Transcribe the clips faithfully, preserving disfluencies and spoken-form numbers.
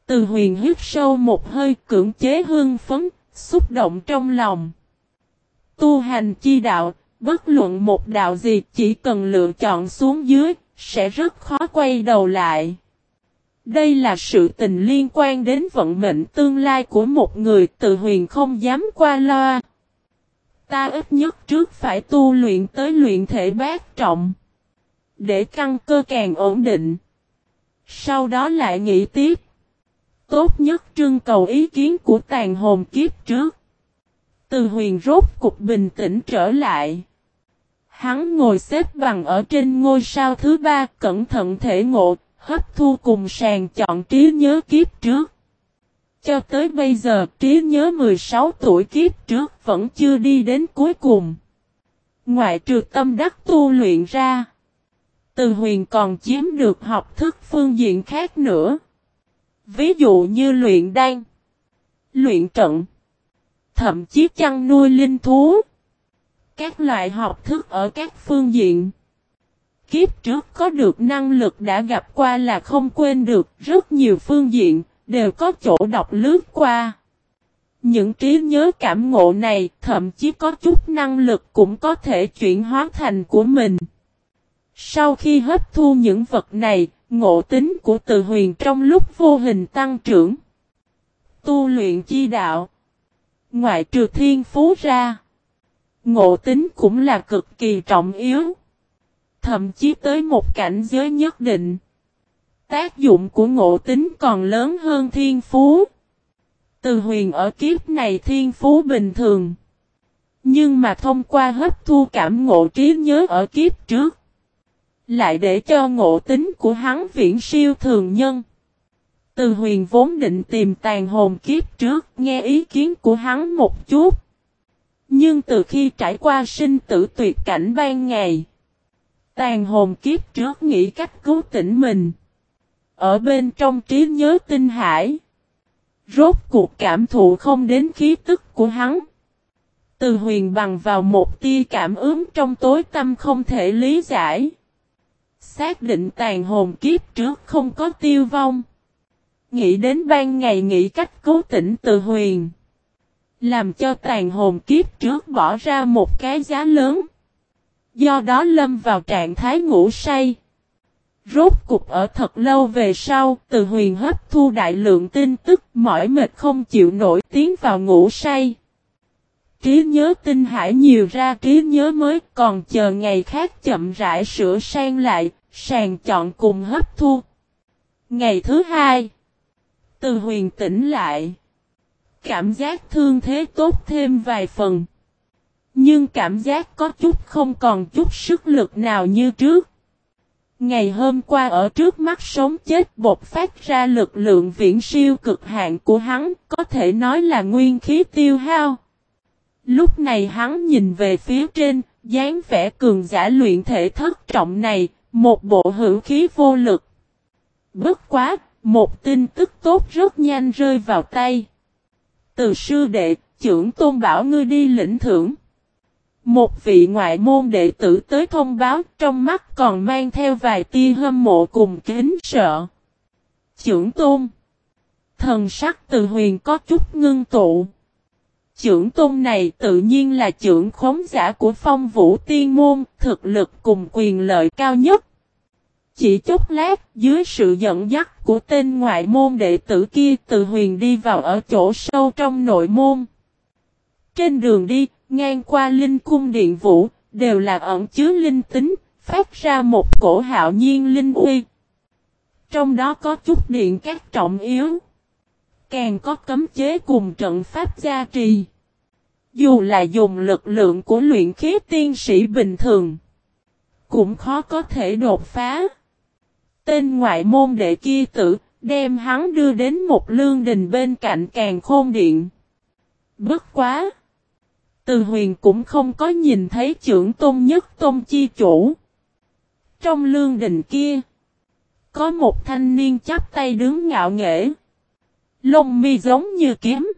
Từ Huyền hít sâu một hơi, cưỡng chế hưng phấn, xúc động trong lòng. Tu hành chi đạo, bất luận một đạo gì chỉ cần lựa chọn xuống dưới, sẽ rất khó quay đầu lại. Đây là sự tình liên quan đến vận mệnh tương lai của một người, Từ Huyền không dám qua loa. Ta ít nhất trước phải tu luyện tới luyện thể bát trọng, để căn cơ càng ổn định. Sau đó lại nghĩ tiếp. Tốt nhất trưng cầu ý kiến của tàn hồn kiếp trước. Từ Huyền rốt cục bình tĩnh trở lại. Hắn ngồi xếp bằng ở trên ngôi sao thứ ba, cẩn thận thể ngộ, hấp thu cùng sàng chọn trí nhớ kiếp trước. Cho tới bây giờ, trí nhớ mười sáu tuổi kiếp trước vẫn chưa đi đến cuối cùng. Ngoại trừ tâm đắc tu luyện ra, Từ Huyền còn chiếm được học thức phương diện khác nữa. Ví dụ như luyện đan, luyện trận, thậm chí chăn nuôi linh thú. Các loại học thức ở các phương diện. Kiếp trước có được năng lực đã gặp qua là không quên được, rất nhiều phương diện, đều có chỗ đọc lướt qua. Những trí nhớ cảm ngộ này, thậm chí có chút năng lực cũng có thể chuyển hóa thành của mình. Sau khi hấp thu những vật này, ngộ tính của Từ Huyền trong lúc vô hình tăng trưởng. Tu luyện chi đạo, ngoại trừ thiên phú ra, ngộ tính cũng là cực kỳ trọng yếu. Thậm chí tới một cảnh giới nhất định, tác dụng của ngộ tính còn lớn hơn thiên phú. Từ Huyền ở kiếp này thiên phú bình thường, nhưng mà thông qua hấp thu cảm ngộ trí nhớ ở kiếp trước, lại để cho ngộ tính của hắn viễn siêu thường nhân. Từ Huyền vốn định tìm tàn hồn kiếp trước, nghe ý kiến của hắn một chút. Nhưng từ khi trải qua sinh tử tuyệt cảnh ban ngày, tàn hồn kiếp trước nghĩ cách cứu tỉnh mình. Ở bên trong trí nhớ tinh hải, rốt cuộc cảm thụ không đến khí tức của hắn. Từ Huyền bằng vào một tia cảm ứng trong tối tâm không thể lý giải, xác định tàn hồn kiếp trước không có tiêu vong. Nghĩ đến ban ngày nghĩ cách cứu tỉnh Từ Huyền, làm cho tàn hồn kiếp trước bỏ ra một cái giá lớn. Do đó lâm vào trạng thái ngủ say. Rốt cục ở thật lâu về sau, Từ Huyền hấp thu đại lượng tin tức, mỏi mệt không chịu nổi, tiến vào ngủ say. Trí nhớ tinh hải nhiều ra trí nhớ mới, còn chờ ngày khác chậm rãi sửa sang lại, sàng chọn cùng hấp thu. Ngày thứ hai, Từ Huyền tỉnh lại. Cảm giác thương thế tốt thêm vài phần. Nhưng cảm giác có chút không còn chút sức lực nào như trước. Ngày hôm qua ở trước mắt sống chết bộc phát ra lực lượng viễn siêu cực hạn của hắn, có thể nói là nguyên khí tiêu hao. Lúc này hắn nhìn về phía trên, dáng vẻ cường giả luyện thể thất trọng này, một bộ hữu khí vô lực. Bất quá, một tin tức tốt rất nhanh rơi vào tay. Từ sư đệ, trưởng tôn bảo ngươi đi lĩnh thưởng. Một vị ngoại môn đệ tử tới thông báo, trong mắt còn mang theo vài tia hâm mộ cùng kính sợ. Trưởng tôn. Thần sắc Từ Huyền có chút ngưng tụ. Trưởng tôn này tự nhiên là trưởng khống giả của Phong Vũ Tiên Môn, thực lực cùng quyền lợi cao nhất. Chỉ chốc lát, dưới sự dẫn dắt của tên ngoại môn đệ tử kia, Từ Huyền đi vào ở chỗ sâu trong nội môn. Trên đường đi, ngang qua linh cung điện vũ, đều là ẩn chứa linh tính, phát ra một cổ hạo nhiên linh uy. Trong đó có chút điện các trọng yếu, càng có cấm chế cùng trận pháp gia trì. Dù là dùng lực lượng của luyện khí tiên sĩ bình thường, cũng khó có thể đột phá. Tên ngoại môn đệ kia tử, đem hắn đưa đến một lương đình bên cạnh Càn Khôn Điện. Bất quá! Từ Huyền cũng không có nhìn thấy trưởng tôn nhất tôn chi chủ. Trong lương đình kia, có một thanh niên chắp tay đứng ngạo nghễ. Lông mi giống như kiếm,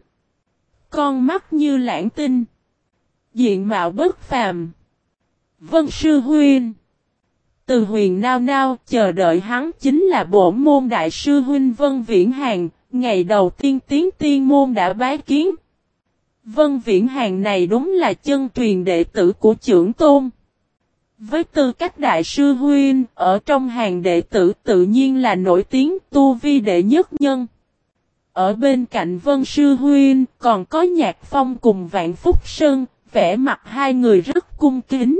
con mắt như lãng tinh, diện mạo bất phàm. Vân sư huynh. Từ Huyền nao nao chờ đợi hắn chính là bổn môn đại sư huynh Vân Viễn Hàn, ngày đầu tiên tiến tiên môn đã bái kiến. Vân Viễn Hàng này đúng là chân truyền đệ tử của trưởng tôn. Với tư cách đại sư huynh, ở trong hàng đệ tử tự nhiên là nổi tiếng tu vi đệ nhất nhân. Ở bên cạnh Vân Sư Huynh còn có Nhạc Phong cùng Vạn Phúc Sơn, vẻ mặt hai người rất cung kính.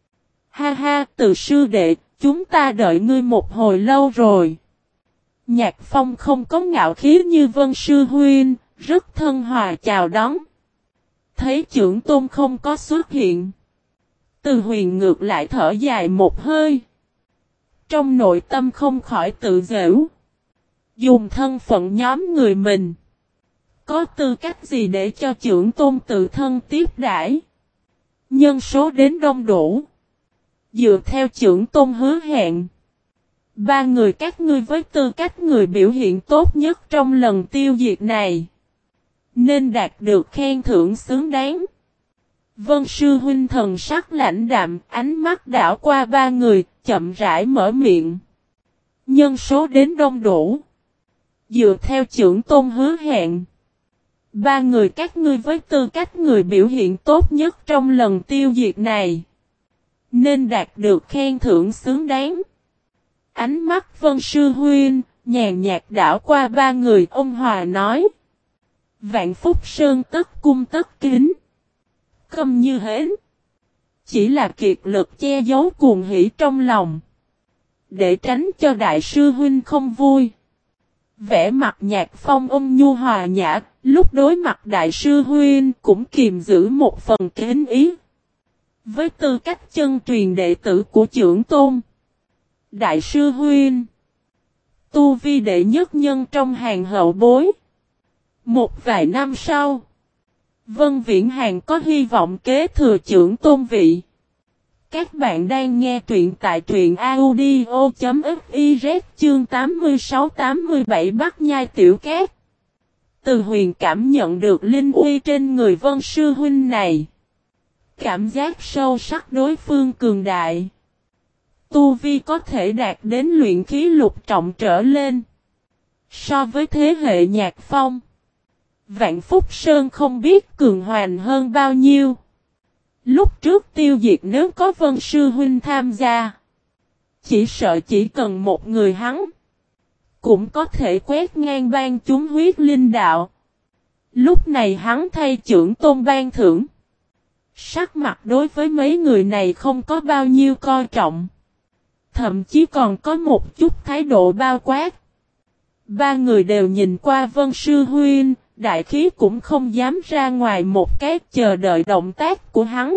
Ha ha, Từ sư đệ, chúng ta đợi ngươi một hồi lâu rồi. Nhạc Phong không có ngạo khí như Vân Sư Huynh, rất thân hòa chào đón. Thấy trưởng tôn không có xuất hiện. Từ Huyền ngược lại thở dài một hơi. Trong nội tâm không khỏi tự giễu. Dùng thân phận nhóm người mình. Có tư cách gì để cho trưởng tôn tự thân tiếp đãi? Nhân số đến đông đủ. Dựa theo trưởng tôn hứa hẹn. Ba người các ngươi với tư cách người biểu hiện tốt nhất trong lần tiêu diệt này. Nên đạt được khen thưởng xứng đáng. Vân Sư Huynh thần sắc lãnh đạm, ánh mắt đảo qua ba người, chậm rãi mở miệng. Nhân số đến đông đủ. Dựa theo trưởng tôn hứa hẹn. Ba người các ngươi với tư cách người biểu hiện tốt nhất trong lần tiêu diệt này. Nên đạt được khen thưởng xứng đáng. Ánh mắt Vân Sư Huynh, nhàn nhạt đảo qua ba người, ông Hòa nói. Vạn Phúc Sơn tất cung tất kính. Câm như hến. Chỉ là kiệt lực che giấu cuồng hỉ trong lòng. Để tránh cho đại sư huynh không vui. Vẻ mặt Nhạc Phong ôn nhu hòa nhã, lúc đối mặt đại sư huynh cũng kiềm giữ một phần kính ý. Với tư cách chân truyền đệ tử của trưởng tôn. Đại sư huynh. Tu vi đệ nhất nhân trong hàng hậu bối. Một vài năm sau. Vân Viễn Hàng có hy vọng kế thừa trưởng tôn vị. Các bạn đang nghe truyện tại truyện audio.fiz chương tám mươi sáu tám mươi bảy Bắc Nhai Tiểu Cát. Từ Huyền cảm nhận được linh uy trên người Vân Sư Huynh này. Cảm giác sâu sắc đối phương cường đại. Tu vi có thể đạt đến luyện khí lục trọng trở lên. So với thế hệ Nhạc Phong. Vạn Phúc Sơn không biết cường hoành hơn bao nhiêu. Lúc trước tiêu diệt nếu có Vân Sư Huynh tham gia. Chỉ sợ chỉ cần một người hắn. Cũng có thể quét ngang ban chúng huyết linh đạo. Lúc này hắn thay trưởng tôn ban thưởng. Sắc mặt đối với mấy người này không có bao nhiêu coi trọng. Thậm chí còn có một chút thái độ bao quát. Ba người đều nhìn qua Vân Sư Huynh. Đại khí cũng không dám ra ngoài một cái chờ đợi động tác của hắn.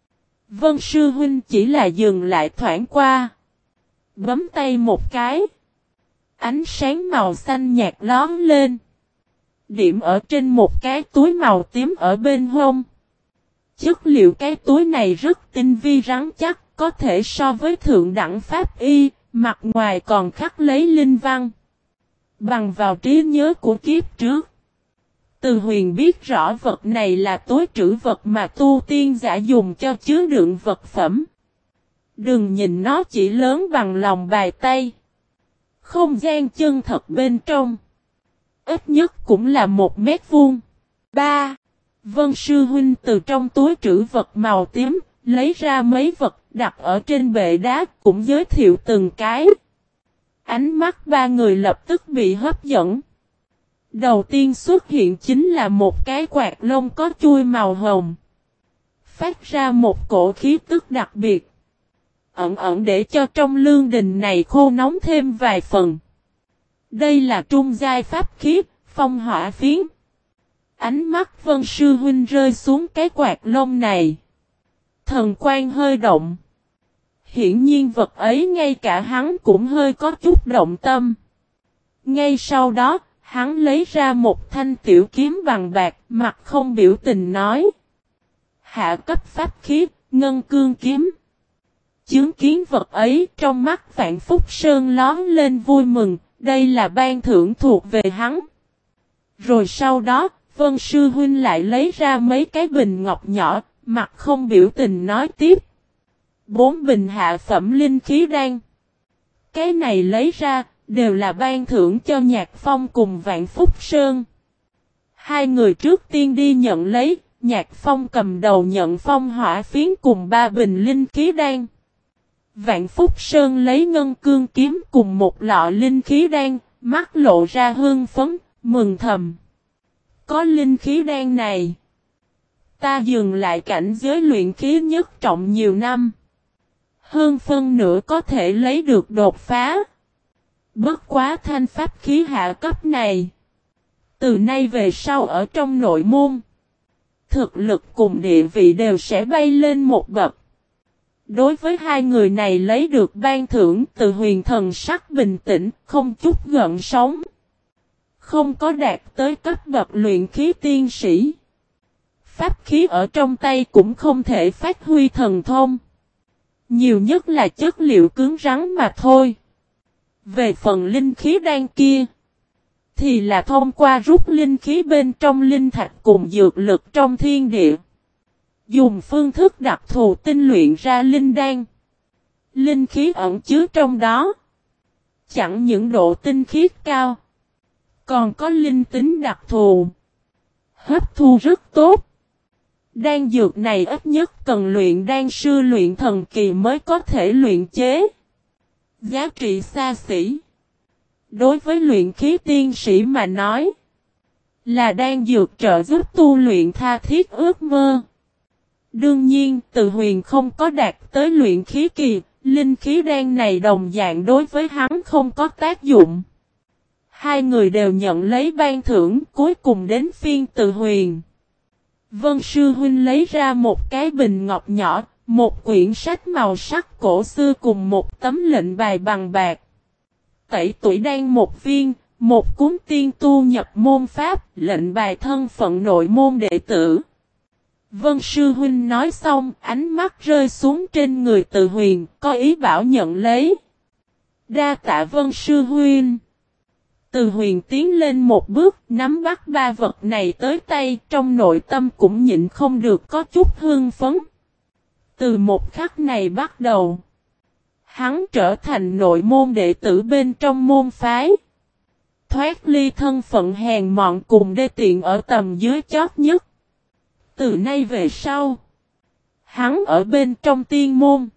Vân Sư Huynh chỉ là dừng lại thoảng qua. Bấm tay một cái. Ánh sáng màu xanh nhạt lóm lên. Điểm ở trên một cái túi màu tím ở bên hông. Chất liệu cái túi này rất tinh vi rắn chắc, có thể so với thượng đẳng pháp y, mặt ngoài còn khắc lấy linh văn. Bằng vào trí nhớ của kiếp trước. Từ Huyền biết rõ vật này là túi trữ vật mà tu tiên giả dùng cho chứa đựng vật phẩm. Đừng nhìn nó chỉ lớn bằng lòng bàn tay. Không gian chân thật bên trong. Ít nhất cũng là một mét vuông. ba. Vân Sư Huynh từ trong túi trữ vật màu tím, lấy ra mấy vật đặt ở trên bệ đá, cũng giới thiệu từng cái. Ánh mắt ba người lập tức bị hấp dẫn. Đầu tiên xuất hiện chính là một cái quạt lông có chui màu hồng. Phát ra một cổ khí tức đặc biệt. Ẩn ẩn để cho trong lương đình này khô nóng thêm vài phần. Đây là trung giai pháp khí, phong hỏa phiến. Ánh mắt Vân Sư Huynh rơi xuống cái quạt lông này. Thần quan hơi động. Hiển nhiên vật ấy ngay cả hắn cũng hơi có chút động tâm. Ngay sau đó, hắn lấy ra một thanh tiểu kiếm bằng bạc, mặt không biểu tình nói. Hạ cấp pháp khí, ngân cương kiếm. Chứng kiến vật ấy trong mắt Vạn Phúc Sơn lón lên vui mừng, đây là ban thưởng thuộc về hắn. Rồi sau đó, Vân Sư Huynh lại lấy ra mấy cái bình ngọc nhỏ, mặt không biểu tình nói tiếp. Bốn bình hạ phẩm linh khí đan. Cái này lấy ra, đều là ban thưởng cho Nhạc Phong cùng Vạn Phúc Sơn. Hai người trước tiên đi nhận lấy, Nhạc Phong cầm đầu nhận phong hỏa phiến cùng ba bình linh khí đan. Vạn Phúc Sơn lấy ngân cương kiếm cùng một lọ linh khí đan, mắt lộ ra hương phấn, mừng thầm. Có linh khí đan này, ta dừng lại cảnh giới luyện khí nhất trọng nhiều năm. Hơn phân nữa có thể lấy được đột phá. Bất quá thanh pháp khí hạ cấp này, từ nay về sau ở trong nội môn, thực lực cùng địa vị đều sẽ bay lên một bậc. Đối với hai người này lấy được ban thưởng, Từ Huyền thần sắc bình tĩnh, không chút gợn sóng. Không có đạt tới cấp bậc luyện khí tiên sĩ. Pháp khí ở trong tay cũng không thể phát huy thần thông. Nhiều nhất là chất liệu cứng rắn mà thôi. Về phần linh khí đan kia, thì là thông qua rút linh khí bên trong linh thạch cùng dược lực trong thiên địa. Dùng phương thức đặc thù tinh luyện ra linh đan. Linh khí ẩn chứa trong đó, chẳng những độ tinh khiết cao, còn có linh tính đặc thù, hấp thu rất tốt. Đan dược này ít nhất cần luyện đan sư luyện thần kỳ mới có thể luyện chế. Giá trị xa xỉ. Đối với luyện khí tiên sĩ mà nói, là đan dược trợ giúp tu luyện tha thiết ước mơ. Đương nhiên, Từ Huyền không có đạt tới luyện khí kỳ, linh khí đan này đồng dạng đối với hắn không có tác dụng. Hai người đều nhận lấy ban thưởng, cuối cùng đến phiên Từ Huyền. Vân Sư Huynh lấy ra một cái bình ngọc nhỏ, một quyển sách màu sắc cổ xưa cùng một tấm lệnh bài bằng bạc. Tẩy tuổi đan một viên, một cuốn tiên tu nhập môn pháp, lệnh bài thân phận nội môn đệ tử. Vân Sư Huynh nói xong, ánh mắt rơi xuống trên người Từ Huyền, có ý bảo nhận lấy. Đa tạ Vân Sư Huynh. Từ Huyền tiến lên một bước, nắm bắt ba vật này tới tay, trong nội tâm cũng nhịn không được có chút hưng phấn. Từ một khắc này bắt đầu, hắn trở thành nội môn đệ tử bên trong môn phái. Thoát ly thân phận hèn mọn cùng đê tiện ở tầm dưới chót nhất. Từ nay về sau, hắn ở bên trong tiên môn,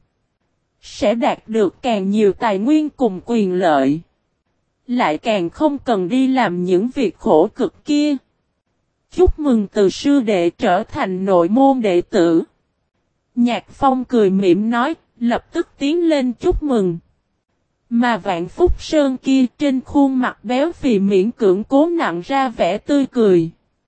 sẽ đạt được càng nhiều tài nguyên cùng quyền lợi. Lại càng không cần đi làm những việc khổ cực kia. Chúc mừng Từ sư đệ trở thành nội môn đệ tử. Nhạc Phong cười mỉm nói, lập tức tiến lên chúc mừng. Mà Vạn Phúc Sơn kia trên khuôn mặt béo phì miễn cưỡng cố nặng ra vẻ tươi cười.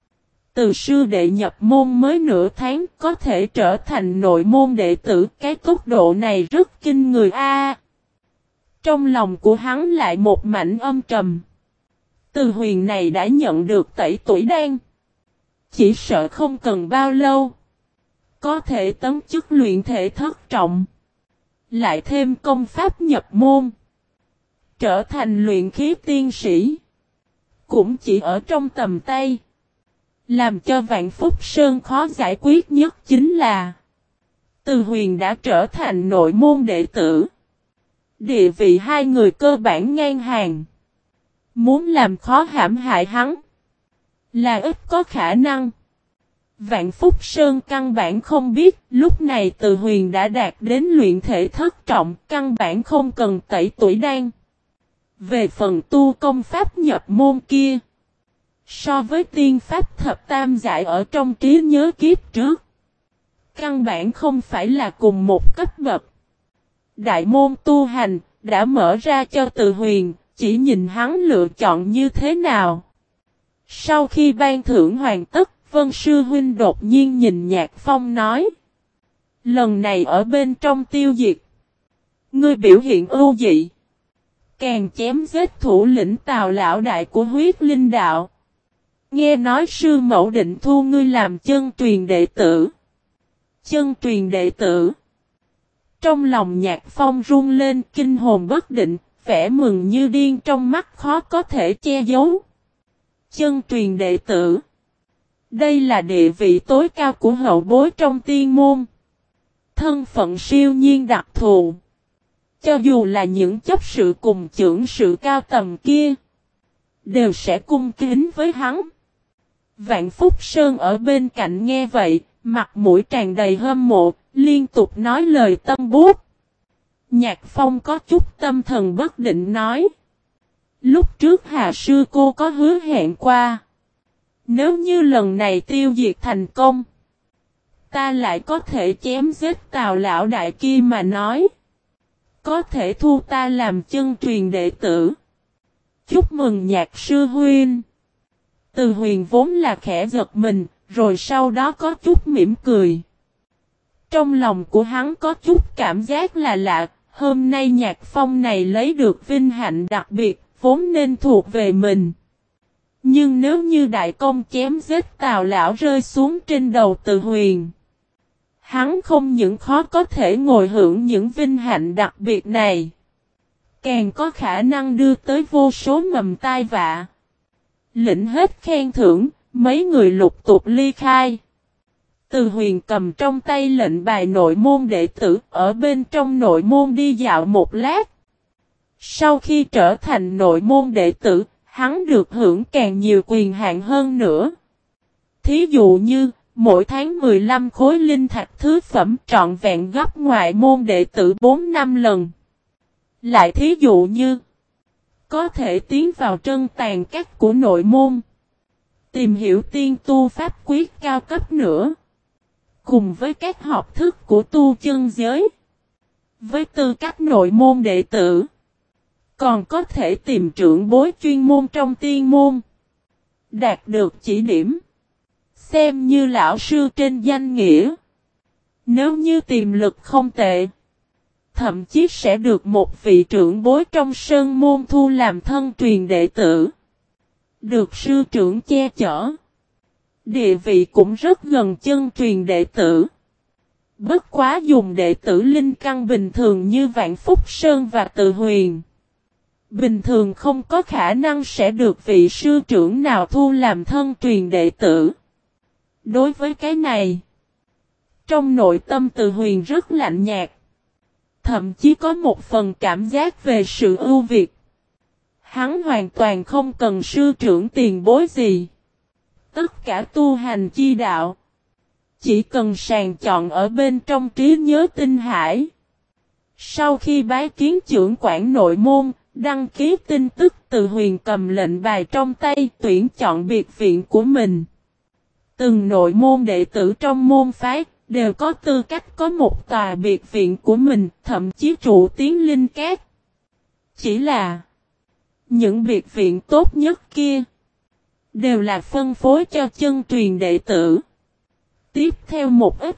Từ sư đệ nhập môn mới nửa tháng có thể trở thành nội môn đệ tử, cái tốc độ này rất kinh người a. Trong lòng của hắn lại một mảnh âm trầm. Từ Huyền này đã nhận được tẩy tuổi đan. Chỉ sợ không cần bao lâu, có thể tấn chức luyện thể thất trọng. Lại thêm công pháp nhập môn, trở thành luyện khí tiên sĩ. Cũng chỉ ở trong tầm tay. Làm cho Vạn Phúc Sơn khó giải quyết nhất chính là Từ Huyền đã trở thành nội môn đệ tử. Địa vị hai người cơ bản ngang hàng. Muốn làm khó hãm hại hắn là ít có khả năng. Vạn Phúc Sơn căn bản không biết lúc này Từ Huyền đã đạt đến luyện thể thất trọng, căn bản không cần tẩy tuổi đan. Về phần tu công pháp nhập môn kia, so với tiên pháp thập tam giải ở trong trí nhớ kiếp trước, căn bản không phải là cùng một cấp bậc. Đại môn tu hành đã mở ra cho Từ Huyền, chỉ nhìn hắn lựa chọn như thế nào. Sau khi ban thưởng hoàn tất, Vân Sư Huynh đột nhiên nhìn Nhạc Phong nói. Lần này ở bên trong tiêu diệt, ngươi biểu hiện ưu dị. Càng chém giết thủ lĩnh Tào lão đại của huyết linh đạo. Nghe nói sư mẫu định thu ngươi làm chân truyền đệ tử. Chân truyền đệ tử. Trong lòng Nhạc Phong run lên kinh hồn bất định, vẻ mừng như điên trong mắt khó có thể che giấu. Chân truyền đệ tử. Đây là địa vị tối cao của hậu bối trong tiên môn. Thân phận siêu nhiên đặc thù. Cho dù là những chấp sự cùng trưởng sự cao tầm kia, đều sẽ cung kính với hắn. Vạn Phúc Sơn ở bên cạnh nghe vậy, mặt mũi tràn đầy hâm mộ, liên tục nói lời tâm bút. Nhạc Phong có chút tâm thần bất định nói. Lúc trước Hà sư cô có hứa hẹn qua. Nếu như lần này tiêu diệt thành công, ta lại có thể chém giết Tào lão đại kia mà nói. Có thể thu ta làm chân truyền đệ tử. Chúc mừng Nhạc sư huynh. Từ Huyền vốn là khẽ giật mình, rồi sau đó có chút mỉm cười. Trong lòng của hắn có chút cảm giác là lạ, hôm nay Nhạc Phong này lấy được vinh hạnh đặc biệt, vốn nên thuộc về mình. Nhưng nếu như đại công chém giết Tào lão rơi xuống trên đầu Từ Huyền, hắn không những khó có thể ngồi hưởng những vinh hạnh đặc biệt này, càng có khả năng đưa tới vô số mầm tai vạ. Lĩnh hết khen thưởng, mấy người lục tục ly khai. Từ Huyền cầm trong tay lệnh bài nội môn đệ tử, ở bên trong nội môn đi dạo một lát. Sau khi trở thành nội môn đệ tử, hắn được hưởng càng nhiều quyền hạn hơn nữa. Thí dụ như, mỗi tháng mười lăm khối linh thạch thứ phẩm trọn vẹn gấp ngoại môn đệ tử bốn năm lần. Lại thí dụ như, có thể tiến vào trân tàn các của nội môn, tìm hiểu tiên tu pháp quyết cao cấp nữa, cùng với các học thức của tu chân giới. Với tư cách nội môn đệ tử, còn có thể tìm trưởng bối chuyên môn trong tiên môn, đạt được chỉ điểm, xem như lão sư trên danh nghĩa. Nếu như tiềm lực không tệ, thậm chí sẽ được một vị trưởng bối trong sơn môn thu làm thân truyền đệ tử, được sư trưởng che chở. Địa vị cũng rất gần chân truyền đệ tử. Bất quá dùng đệ tử linh căn bình thường như Vạn Phúc Sơn và Từ Huyền, bình thường không có khả năng sẽ được vị sư trưởng nào thu làm thân truyền đệ tử. Đối với cái này, trong nội tâm Từ Huyền rất lạnh nhạt, thậm chí có một phần cảm giác về sự ưu việt. Hắn hoàn toàn không cần sư trưởng tiền bối gì. Tất cả tu hành chi đạo, chỉ cần sàng chọn ở bên trong trí nhớ tinh hải. Sau khi bái kiến trưởng quản nội môn, đăng ký tin tức, Từ Huyền cầm lệnh bài trong tay tuyển chọn biệt viện của mình. Từng nội môn đệ tử trong môn phái đều có tư cách có một tòa biệt viện của mình, thậm chí trụ tiến linh cát. Chỉ là những biệt viện tốt nhất kia đều là phân phối cho chân truyền đệ tử. Tiếp theo một ít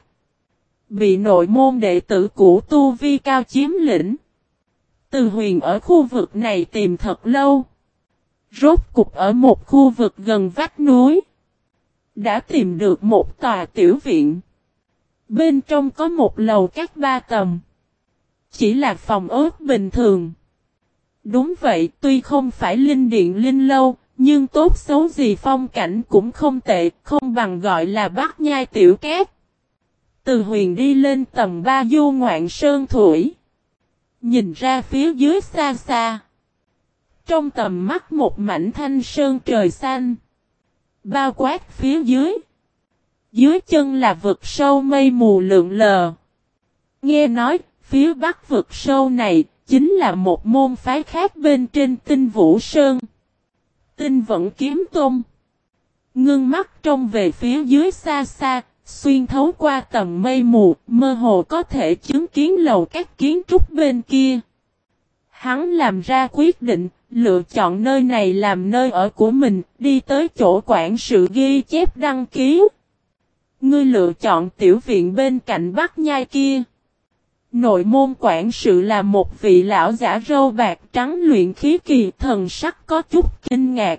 bị nội môn đệ tử cũ tu vi cao chiếm lĩnh. Từ Huyền ở khu vực này tìm thật lâu. Rốt cục ở một khu vực gần vách núi, đã tìm được một tòa tiểu viện. Bên trong có một lầu các ba tầng, chỉ là phòng ốt bình thường. Đúng vậy, tuy không phải linh điện linh lâu, nhưng tốt xấu gì phong cảnh cũng không tệ, không bằng gọi là Bát Nhai tiểu cát. Từ Huyền đi lên tầng ba du ngoạn sơn thủy, nhìn ra phía dưới xa xa. Trong tầm mắt một mảnh thanh sơn trời xanh, bao quát phía dưới. Dưới chân là vực sâu mây mù lượn lờ. Nghe nói, phía bắc vực sâu này, chính là một môn phái khác bên trên Tinh Vũ Sơn. Tinh Vận Kiếm Tôn. Ngưng mắt trông về phía dưới xa xa, xuyên thấu qua tầng mây mù, mơ hồ có thể chứng kiến lầu các kiến trúc bên kia. Hắn làm ra quyết định, lựa chọn nơi này làm nơi ở của mình, đi tới chỗ quản sự ghi chép đăng ký. Ngươi lựa chọn tiểu viện bên cạnh Bát Nhai kia. Nội môn quản sự là một vị lão giả râu bạc trắng luyện khí kỳ, thần sắc có chút kinh ngạc.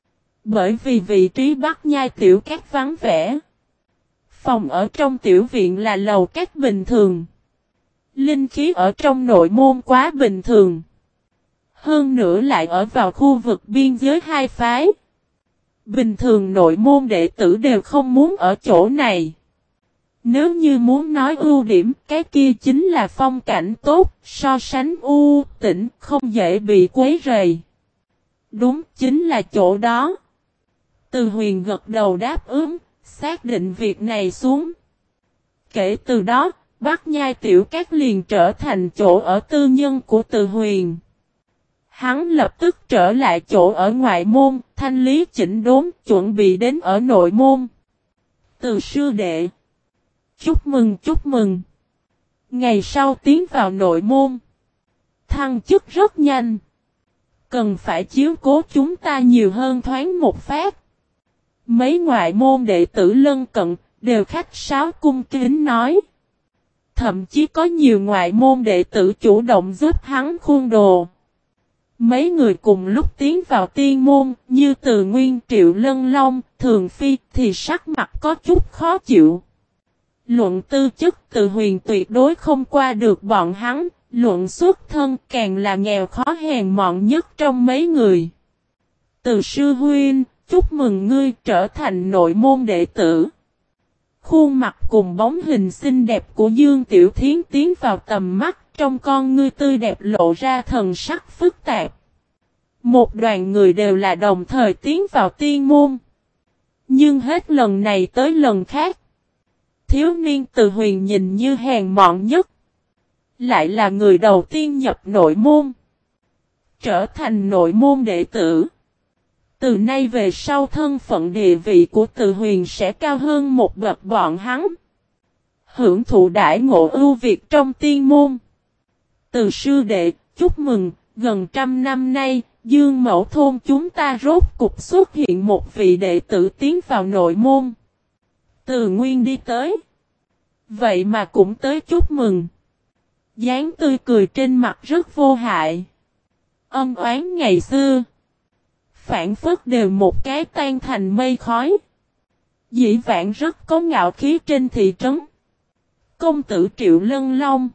Bởi vì vị trí Bát Nhai tiểu các vắng vẻ. Phòng ở trong tiểu viện là lầu các bình thường. Linh khí ở trong nội môn quá bình thường. Hơn nữa lại ở vào khu vực biên giới hai phái. Bình thường nội môn đệ tử đều không muốn ở chỗ này. Nếu như muốn nói ưu điểm, cái kia chính là phong cảnh tốt, so sánh u tĩnh, không dễ bị quấy rầy. Đúng, chính là chỗ đó. Từ Huyền gật đầu đáp ứng, xác định việc này xuống. Kể từ đó, Bắc Nhai Tiểu Cát liền trở thành chỗ ở tư nhân của Từ Huyền. Hắn lập tức trở lại chỗ ở ngoại môn, thanh lý chỉnh đốn, chuẩn bị đến ở nội môn. Từ sư đệ. Chúc mừng chúc mừng. Ngày sau tiến vào nội môn. Thăng chức rất nhanh. Cần phải chiếu cố chúng ta nhiều hơn thoáng một phát. Mấy ngoại môn đệ tử lân cận, đều khách sáo cung kính nói. Thậm chí có nhiều ngoại môn đệ tử chủ động giúp hắn khuôn đồ. Mấy người cùng lúc tiến vào tiên môn, như Từ Nguyên, Triệu Lân Long, Thường Phi, thì sắc mặt có chút khó chịu. Luận tư chất Từ Huyền tuyệt đối không qua được bọn hắn, luận xuất thân càng là nghèo khó hèn mọn nhất trong mấy người. Từ sư huynh, chúc mừng ngươi trở thành nội môn đệ tử. Khuôn mặt cùng bóng hình xinh đẹp của Dương Tiểu Thiến tiến vào tầm mắt, trong con ngươi tươi đẹp lộ ra thần sắc phức tạp. Một đoàn người đều là đồng thời tiến vào tiên môn. Nhưng hết lần này tới lần khác. Thiếu niên Từ Huyền nhìn như hèn mọn nhất. Lại là người đầu tiên nhập nội môn. Trở thành nội môn đệ tử. Từ nay về sau thân phận địa vị của Từ Huyền sẽ cao hơn một bậc bọn hắn. Hưởng thụ đãi ngộ ưu việt trong tiên môn. Từ sư đệ, chúc mừng, gần trăm năm nay, Dương Mẫu thôn chúng ta rốt cục xuất hiện một vị đệ tử tiến vào nội môn. Từ Nguyên đi tới. Vậy mà cũng tới chúc mừng. Dáng tươi cười trên mặt rất vô hại. Ân oán ngày xưa. Phản phất đều một cái tan thành mây khói. Dĩ vãng rất có ngạo khí trên thị trấn. Công tử Triệu Lân Long.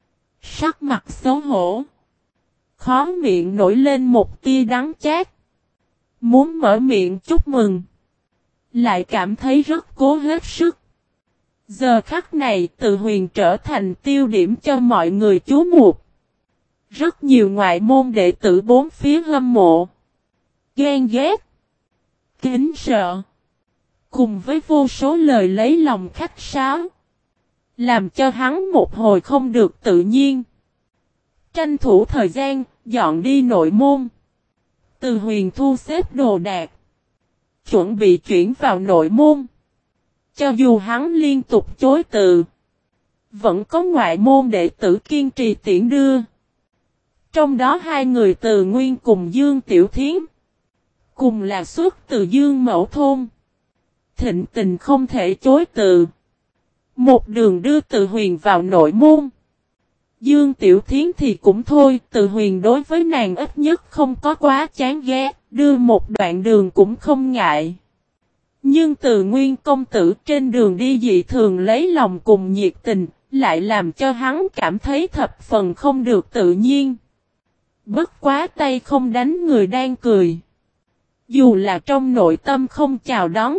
Sắc mặt xấu hổ. Khó miệng nổi lên một tia đắng chát. Muốn mở miệng chúc mừng. Lại cảm thấy rất cố hết sức. Giờ khắc này Từ Huyền trở thành tiêu điểm cho mọi người chú mục. Rất nhiều ngoại môn đệ tử bốn phía hâm mộ. Ghen ghét. Kính sợ. Cùng với vô số lời lấy lòng khách sáo. Làm cho hắn một hồi không được tự nhiên. Tranh thủ thời gian, dọn đi nội môn. Từ Huyền thu xếp đồ đạc. Chuẩn bị chuyển vào nội môn. Cho dù hắn liên tục chối từ. Vẫn có ngoại môn đệ tử kiên trì tiễn đưa. Trong đó hai người Từ Nguyên cùng Dương Tiểu Thiến. Cùng là xuất từ Dương Mẫu thôn. Thịnh tình không thể chối từ. Một đường đưa Từ Huyền vào nội môn. Dương Tiểu Thiến thì cũng thôi, Từ Huyền đối với nàng ít nhất không có quá chán ghét, đưa một đoạn đường cũng không ngại. Nhưng Từ Nguyên công tử trên đường đi dị thường lấy lòng cùng nhiệt tình, lại làm cho hắn cảm thấy thập phần không được tự nhiên. Bất quá tay không đánh người đang cười. Dù là trong nội tâm không chào đón.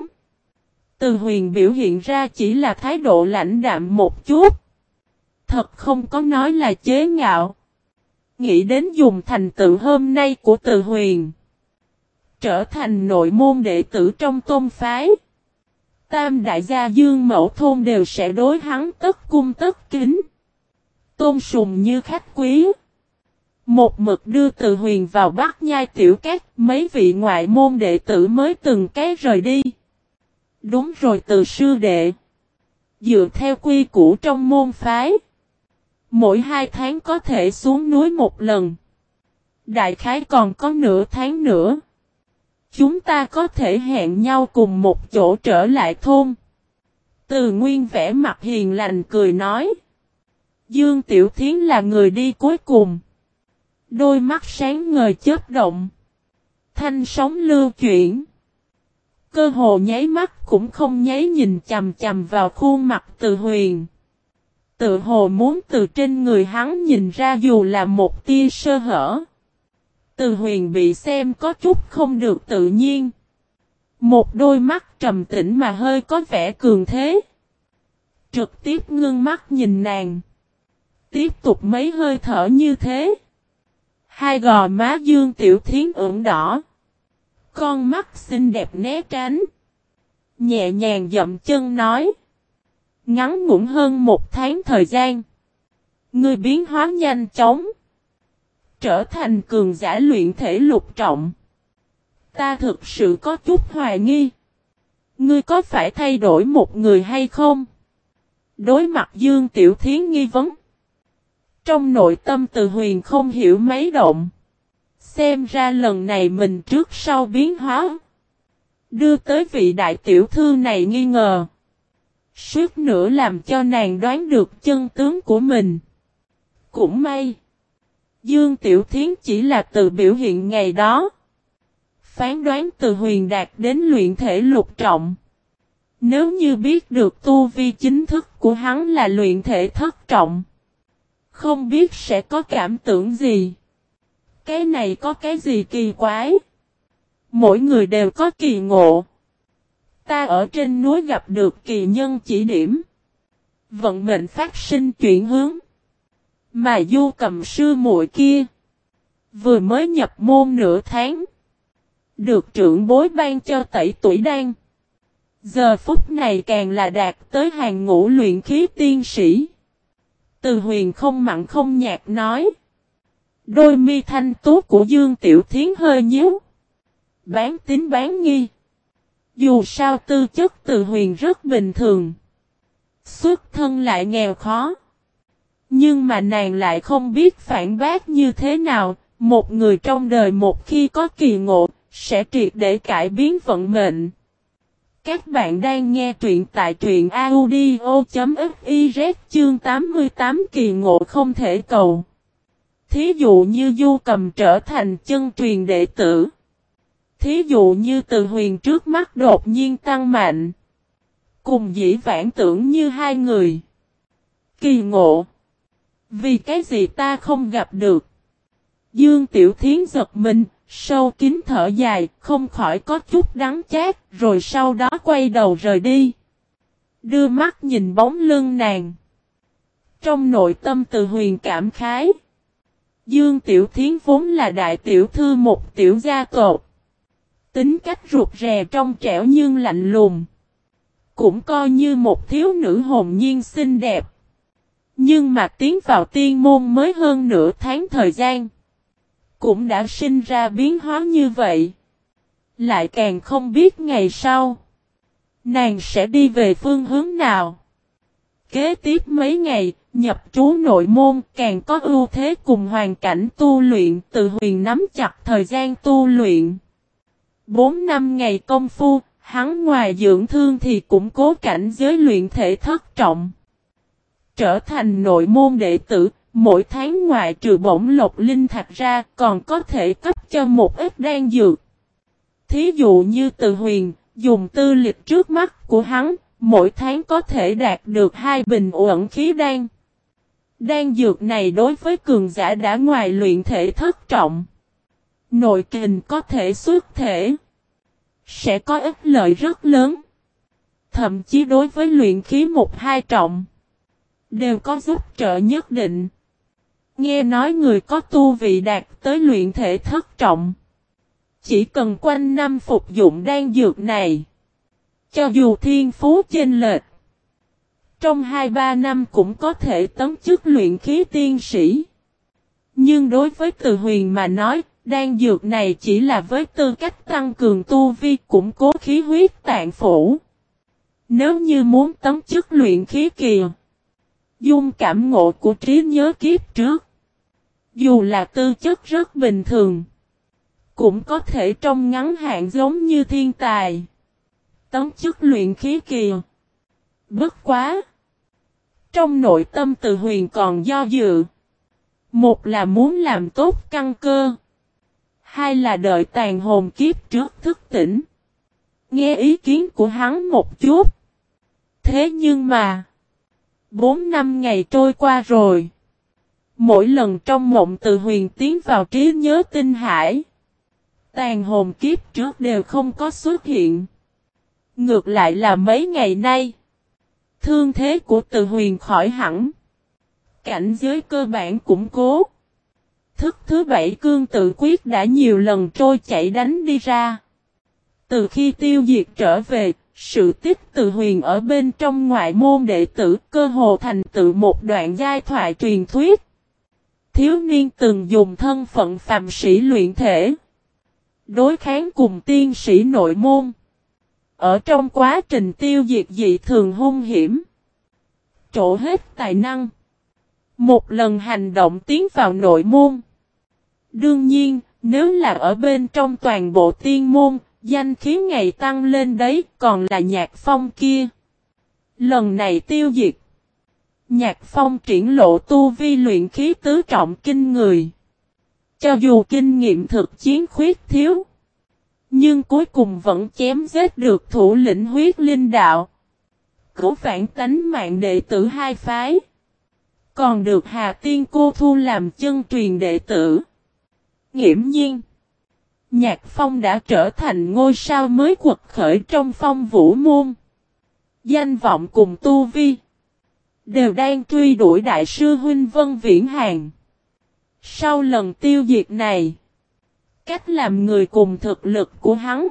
Từ Huyền biểu hiện ra chỉ là thái độ lãnh đạm một chút. Thật không có nói là chế ngạo. Nghĩ đến dùng thành tựu hôm nay của Từ Huyền. Trở thành nội môn đệ tử trong tôn phái. Tam đại gia Dương Mẫu thôn đều sẽ đối hắn tất cung tất kính. Tôn sùng như khách quý. Một mực đưa Từ Huyền vào Bắc Nhai Tiểu Cát, mấy vị ngoại môn đệ tử mới từng cái rời đi. Đúng rồi Từ sư đệ. Dựa theo quy củ trong môn phái. Mỗi hai tháng có thể xuống núi một lần. Đại khái còn có nửa tháng nữa. Chúng ta có thể hẹn nhau cùng một chỗ trở lại thôn. Từ Nguyên vẻ mặt hiền lành cười nói. Dương Tiểu Thiến là người đi cuối cùng. Đôi mắt sáng ngời chớp động. Thanh sóng lưu chuyển. Cơ hồ nháy mắt cũng không nháy nhìn chằm chằm vào khuôn mặt Từ Huyền. Tự hồ muốn từ trên người hắn nhìn ra dù là một tia sơ hở. Từ Huyền bị xem có chút không được tự nhiên. Một đôi mắt trầm tĩnh mà hơi có vẻ cường thế. Trực tiếp ngưng mắt nhìn nàng. Tiếp tục mấy hơi thở như thế. Hai gò má Dương Tiểu Thiến ửng đỏ. Con mắt xinh đẹp né tránh. Nhẹ nhàng dậm chân nói. Ngắn ngủn hơn một tháng thời gian. Ngươi biến hóa nhanh chóng. Trở thành cường giả luyện thể lục trọng. Ta thực sự có chút hoài nghi. Ngươi có phải thay đổi một người hay không? Đối mặt Dương Tiểu Thiến nghi vấn. Trong nội tâm Từ Huyền không hiểu mấy động. Xem ra lần này mình trước sau biến hóa. Đưa tới vị đại tiểu thư này nghi ngờ. Suốt nữa làm cho nàng đoán được chân tướng của mình. Cũng may. Dương Tiểu Thiến chỉ là từ biểu hiện ngày đó. Phán đoán Từ Huyền đạt đến luyện thể lục trọng. Nếu như biết được tu vi chính thức của hắn là luyện thể thất trọng. Không biết sẽ có cảm tưởng gì. Cái này có cái gì kỳ quái. Mỗi người đều có kỳ ngộ. Ta ở trên núi gặp được kỳ nhân chỉ điểm. Vận mệnh phát sinh chuyển hướng. Mà Du Cầm sư muội kia. Vừa mới nhập môn nửa tháng. Được trưởng bối ban cho tẩy tuổi đan. Giờ phút này càng là đạt tới hàng ngũ luyện khí tiên sĩ. Từ Huyền không mặn không nhạt nói. Đôi mi thanh tú của Dương Tiểu Thiến hơi nhíu. Bán tín bán nghi. Dù sao tư chất Từ Huyền rất bình thường. Xuất thân lại nghèo khó. Nhưng mà nàng lại không biết phản bác như thế nào. Một người trong đời một khi có kỳ ngộ, sẽ triệt để cải biến vận mệnh. Các bạn đang nghe truyện tại truyện audio.fiz chương tám mươi tám kỳ ngộ không thể cầu. Thí dụ như Du Cầm trở thành chân truyền đệ tử. Thí dụ như Từ Huyền trước mắt đột nhiên tăng mạnh. Cùng dĩ vãng tưởng như hai người. Kỳ ngộ. Vì cái gì ta không gặp được. Dương Tiểu Thiến giật mình. Sâu kín thở dài, không khỏi có chút đắng chát, rồi sau đó quay đầu rời đi. Đưa mắt nhìn bóng lưng nàng. Trong nội tâm Từ Huyền cảm khái. Dương Tiểu Thiến vốn là đại tiểu thư một tiểu gia tộc. Tính cách rụt rè trong trẻo nhưng lạnh lùng. Cũng coi như một thiếu nữ hồn nhiên xinh đẹp. Nhưng mà tiến vào tiên môn mới hơn nửa tháng thời gian. Cũng đã sinh ra biến hóa như vậy. Lại càng không biết ngày sau. Nàng sẽ đi về phương hướng nào. Kế tiếp mấy ngày, nhập trú nội môn càng có ưu thế cùng hoàn cảnh tu luyện. Từ Huyền nắm chặt thời gian tu luyện. Bốn năm ngày công phu, hắn ngoài dưỡng thương thì cũng cố cảnh giới luyện thể thất trọng. Trở thành nội môn đệ tử. Mỗi tháng ngoại trừ bổng lộc linh thạch ra còn có thể cấp cho một ít đan dược. Thí dụ như Từ Huyền, dùng tư lịch trước mắt của hắn, mỗi tháng có thể đạt được hai bình uẩn khí đan. Đan dược này đối với cường giả đã ngoài luyện thể thất trọng. Nội kình có thể xuất thể. Sẽ có ích lợi rất lớn. Thậm chí đối với luyện khí một hai trọng. Đều có giúp trợ nhất định. Nghe nói người có tu vị đạt tới luyện thể thất trọng. Chỉ cần quanh năm phục dụng đan dược này. Cho dù thiên phú chênh lệch. Trong hai ba năm cũng có thể tấn chức luyện khí tiên sĩ. Nhưng đối với Từ Huyền mà nói, đan dược này chỉ là với tư cách tăng cường tu vi củng cố khí huyết tạng phủ. Nếu như muốn tấn chức luyện khí kỳ. Dung cảm ngộ của trí nhớ kiếp trước. Dù là tư chất rất bình thường. Cũng có thể trong ngắn hạn giống như thiên tài. Tấn chức luyện khí kỳ. Bất quá. Trong nội tâm Từ Huyền còn do dự. Một là muốn làm tốt căn cơ. Hai là đợi tàn hồn kiếp trước thức tỉnh. Nghe ý kiến của hắn một chút. Thế nhưng mà. Bốn năm ngày trôi qua rồi. Mỗi lần trong mộng Từ Huyền tiến vào trí nhớ tinh hải. Tàn hồn kiếp trước đều không có xuất hiện. Ngược lại là mấy ngày nay. Thương thế của Từ Huyền khỏi hẳn. Cảnh giới cơ bản củng cố. Thức thứ bảy cương tự quyết đã nhiều lần trôi chảy đánh đi ra. Từ khi tiêu diệt trở về, sự tích Từ Huyền ở bên trong ngoại môn đệ tử cơ hồ thành tựu một đoạn giai thoại truyền thuyết. Thiếu niên từng dùng thân phận phàm sĩ luyện thể. Đối kháng cùng tiên sĩ nội môn. Ở trong quá trình tiêu diệt dị thường hung hiểm. Trổ hết tài năng. Một lần hành động tiến vào nội môn. Đương nhiên, nếu là ở bên trong toàn bộ tiên môn, danh khí ngày tăng lên đấy, còn là Nhạc Phong kia. Lần này tiêu diệt. Nhạc Phong triển lộ tu vi luyện khí tứ trọng kinh người. Cho dù kinh nghiệm thực chiến khuyết thiếu. Nhưng cuối cùng vẫn chém giết được thủ lĩnh huyết linh đạo. Cứu vãn tánh mạng đệ tử hai phái. Còn được Hà Tiên Cô thu làm chân truyền đệ tử. Nghiễm nhiên. Nhạc Phong đã trở thành ngôi sao mới quật khởi trong Phong Vũ môn. Danh vọng cùng tu vi. Đều đang truy đuổi đại sư huynh Vân Viễn Hàng. Sau lần tiêu diệt này. Cách làm người cùng thực lực của hắn.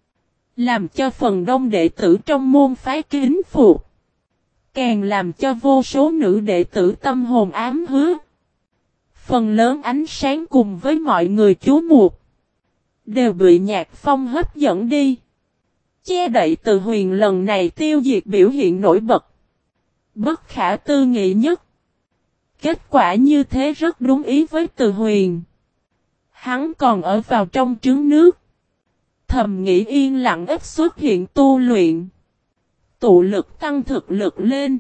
Làm cho phần đông đệ tử trong môn phái kính phục. Càng làm cho vô số nữ đệ tử tâm hồn ám hứa. Phần lớn ánh sáng cùng với mọi người chú mục. Đều bị Nhạc Phong hấp dẫn đi. Che đậy Từ Huyền lần này tiêu diệt biểu hiện nổi bật. Bất khả tư nghị nhất. Kết quả như thế rất đúng ý với Từ Huyền. Hắn còn ở vào trong trứng nước. Thầm nghĩ yên lặng ít xuất hiện tu luyện. Tụ lực tăng thực lực lên.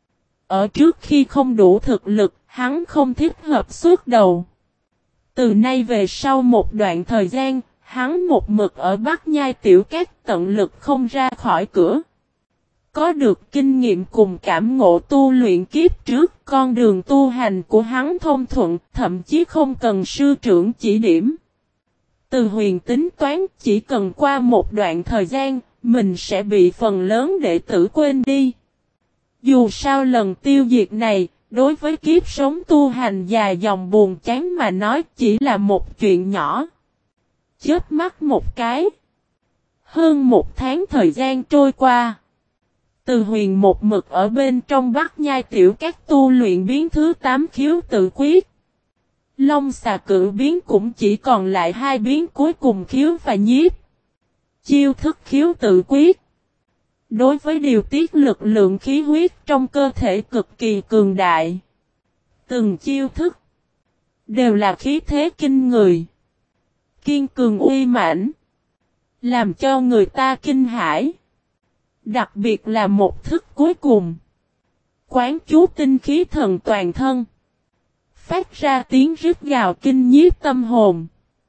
Ở trước khi không đủ thực lực, hắn không thích hợp xuất đầu. Từ nay về sau một đoạn thời gian, hắn một mực ở Bắc Nhai Tiểu Cát tận lực không ra khỏi cửa. Có được kinh nghiệm cùng cảm ngộ tu luyện kiếp trước, con đường tu hành của hắn thông thuận, thậm chí không cần sư trưởng chỉ điểm. Từ Huyền tính toán chỉ cần qua một đoạn thời gian, mình sẽ bị phần lớn đệ tử quên đi. Dù sao lần tiêu diệt này, đối với kiếp sống tu hành dài dòng buồn chán mà nói chỉ là một chuyện nhỏ. Chớp mắt một cái. Hơn một tháng thời gian trôi qua. Từ Huyền một mực ở bên trong Bắc Nhai Tiểu Cát tu luyện biến thứ tám khiếu tự quyết. Long xà cự biến cũng chỉ còn lại hai biến cuối cùng khiếu và nhiếp. Chiêu thức khiếu tự quyết. Đối với điều tiết lực lượng khí huyết trong cơ thể cực kỳ cường đại. Từng chiêu thức. Đều là khí thế kinh người. Kiên cường uy mãnh. Làm cho người ta kinh hãi. Đặc biệt là một thức cuối cùng. Quán chú tinh khí thần toàn thân. Phát ra tiếng rít gào kinh nhiếp tâm hồn.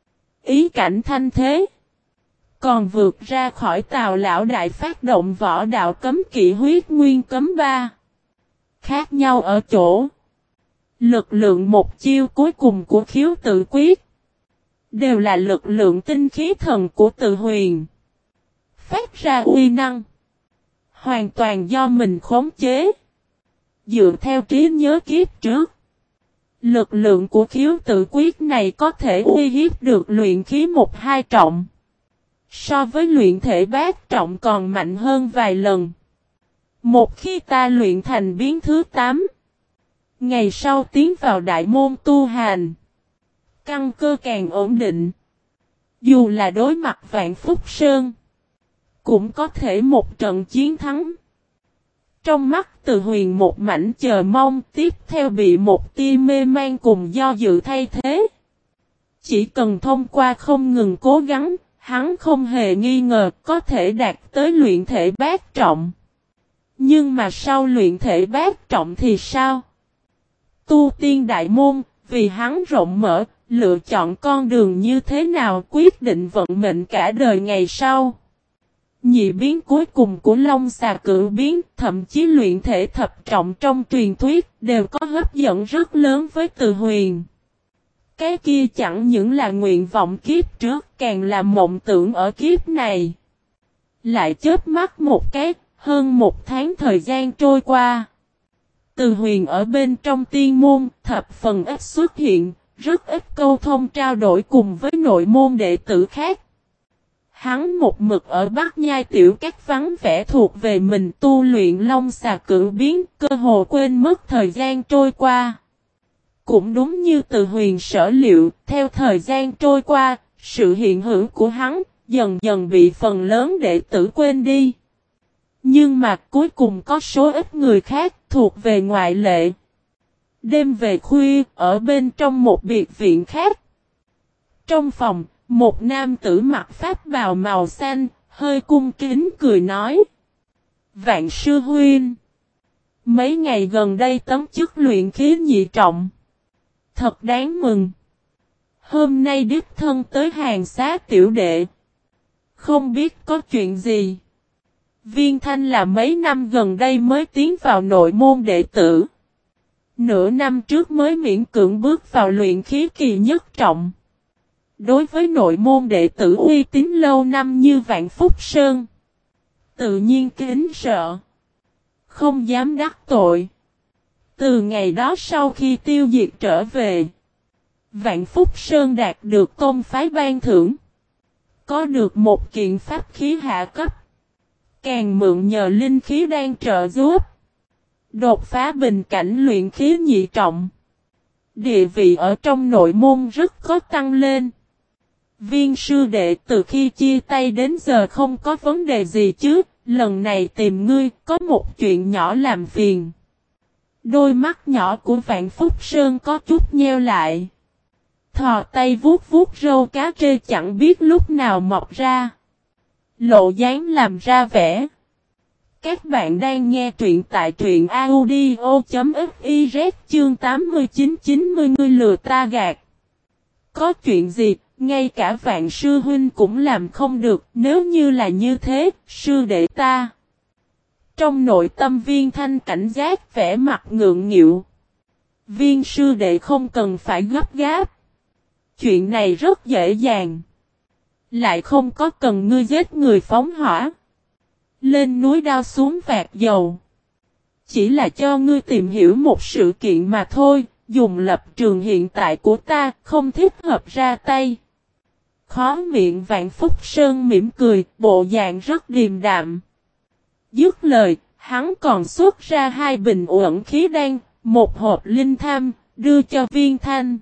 Ý cảnh thanh thế. Còn vượt ra khỏi Tào lão đại phát động võ đạo cấm kỵ huyết nguyên cấm ba. Khác nhau ở chỗ. Lực lượng một chiêu cuối cùng của khiếu tự quyết. Đều là lực lượng tinh khí thần của Từ Huyền. Phát ra uy năng. Hoàn toàn do mình khống chế. Dựa theo trí nhớ kiếp trước. Lực lượng của khiếu tự quyết này có thể uy hiếp được luyện khí một hai trọng. So với luyện thể bát trọng còn mạnh hơn vài lần. Một khi ta luyện thành biến thứ tám. Ngày sau tiến vào đại môn tu hành. Căn cơ càng ổn định. Dù là đối mặt Vạn Phúc Sơn. Cũng có thể một trận chiến thắng. Trong mắt Từ Huyền một mảnh chờ mong tiếp theo bị một tia mê man cùng do dự thay thế. Chỉ cần thông qua không ngừng cố gắng, hắn không hề nghi ngờ có thể đạt tới luyện thể bát trọng. Nhưng mà sau luyện thể bát trọng thì sao? Tu tiên đại môn, vì hắn rộng mở, lựa chọn con đường như thế nào quyết định vận mệnh cả đời ngày sau. Nhị biến cuối cùng của Long xà cự biến, thậm chí luyện thể thập trọng trong truyền thuyết, đều có hấp dẫn rất lớn với Từ Huyền. Cái kia chẳng những là nguyện vọng kiếp trước, càng là mộng tưởng ở kiếp này. Lại chớp mắt một cái, hơn một tháng thời gian trôi qua. Từ Huyền ở bên trong tiên môn, thập phần ít xuất hiện, rất ít câu thông trao đổi cùng với nội môn đệ tử khác. Hắn một mực ở Bắc Nhai tiểu các vắng vẻ thuộc về mình tu luyện long xà cửu biến, cơ hồ quên mất thời gian trôi qua. Cũng đúng như Từ Huyền sở liệu, theo thời gian trôi qua, sự hiện hữu của hắn dần dần bị phần lớn đệ tử quên đi. Nhưng mà cuối cùng có số ít người khác thuộc về ngoại lệ. Đêm về khuya, ở bên trong một biệt viện khác. Trong phòng, một nam tử mặc pháp bào màu xanh, hơi cung kính cười nói. Vạn sư huynh. Mấy ngày gần đây tấm chức luyện khí nhị trọng. Thật đáng mừng. Hôm nay đích thân tới hàng xá tiểu đệ. Không biết có chuyện gì. Viên Thanh là mấy năm gần đây mới tiến vào nội môn đệ tử. Nửa năm trước mới miễn cưỡng bước vào luyện khí kỳ nhất trọng. Đối với nội môn đệ tử uy tín lâu năm như Vạn Phúc Sơn, tự nhiên kính sợ, không dám đắc tội. Từ ngày đó sau khi tiêu diệt trở về, Vạn Phúc Sơn đạt được tôn phái ban thưởng. Có được một kiện pháp khí hạ cấp. Càng mượn nhờ linh khí đang trợ giúp. Đột phá bình cảnh luyện khí nhị trọng. Địa vị ở trong nội môn rất có tăng lên. Viên sư đệ từ khi chia tay đến giờ không có vấn đề gì chứ. Lần này tìm ngươi có một chuyện nhỏ làm phiền. Đôi mắt nhỏ của Vạn Phúc Sơn có chút nheo lại. Thò tay vuốt vuốt râu cá trê chẳng biết lúc nào mọc ra. Lộ dáng làm ra vẻ. Các bạn đang nghe truyện tại truyện audio.fiz chương tám mươi chín chín mươi ngươi lừa ta gạt. Có chuyện gì, ngay cả Vạn sư huynh cũng làm không được, nếu như là như thế, sư đệ ta. Trong nội tâm Viên Thanh cảnh giác vẻ mặt ngượng nghịu. Viên sư đệ không cần phải gấp gáp. Chuyện này rất dễ dàng. Lại không có cần ngươi giết người phóng hỏa. Lên núi đao xuống vạt dầu. Chỉ là cho ngươi tìm hiểu một sự kiện mà thôi. Dùng lập trường hiện tại của ta không thích hợp ra tay. Khó miệng Vạn Phúc Sơn mỉm cười, bộ dạng rất điềm đạm. Dứt lời, hắn còn xuất ra hai bình uẩn khí đan, một hộp linh tham, đưa cho Viên Thanh.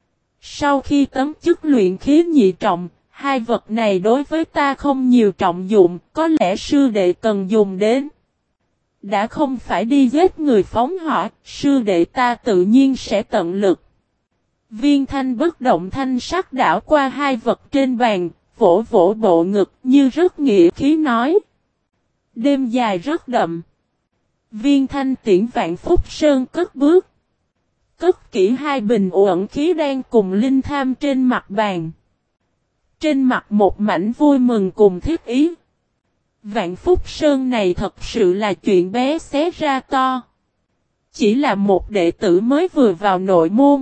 Sau khi tấm chức luyện khí nhị trọng, hai vật này đối với ta không nhiều trọng dụng, có lẽ sư đệ cần dùng đến. Đã không phải đi giết người phóng hỏa, sư đệ ta tự nhiên sẽ tận lực. Viên Thanh bất động thanh sắc đảo qua hai vật trên bàn, vỗ vỗ bộ ngực như rất nghĩa khí nói. Đêm dài rất đậm. Viên Thanh tiễn Vạn Phúc Sơn cất bước. Cất kỹ hai bình uẩn khí đan cùng linh tham trên mặt bàn. Trên mặt một mảnh vui mừng cùng thiết ý. Vạn Phúc Sơn này thật sự là chuyện bé xé ra to. Chỉ là một đệ tử mới vừa vào nội môn.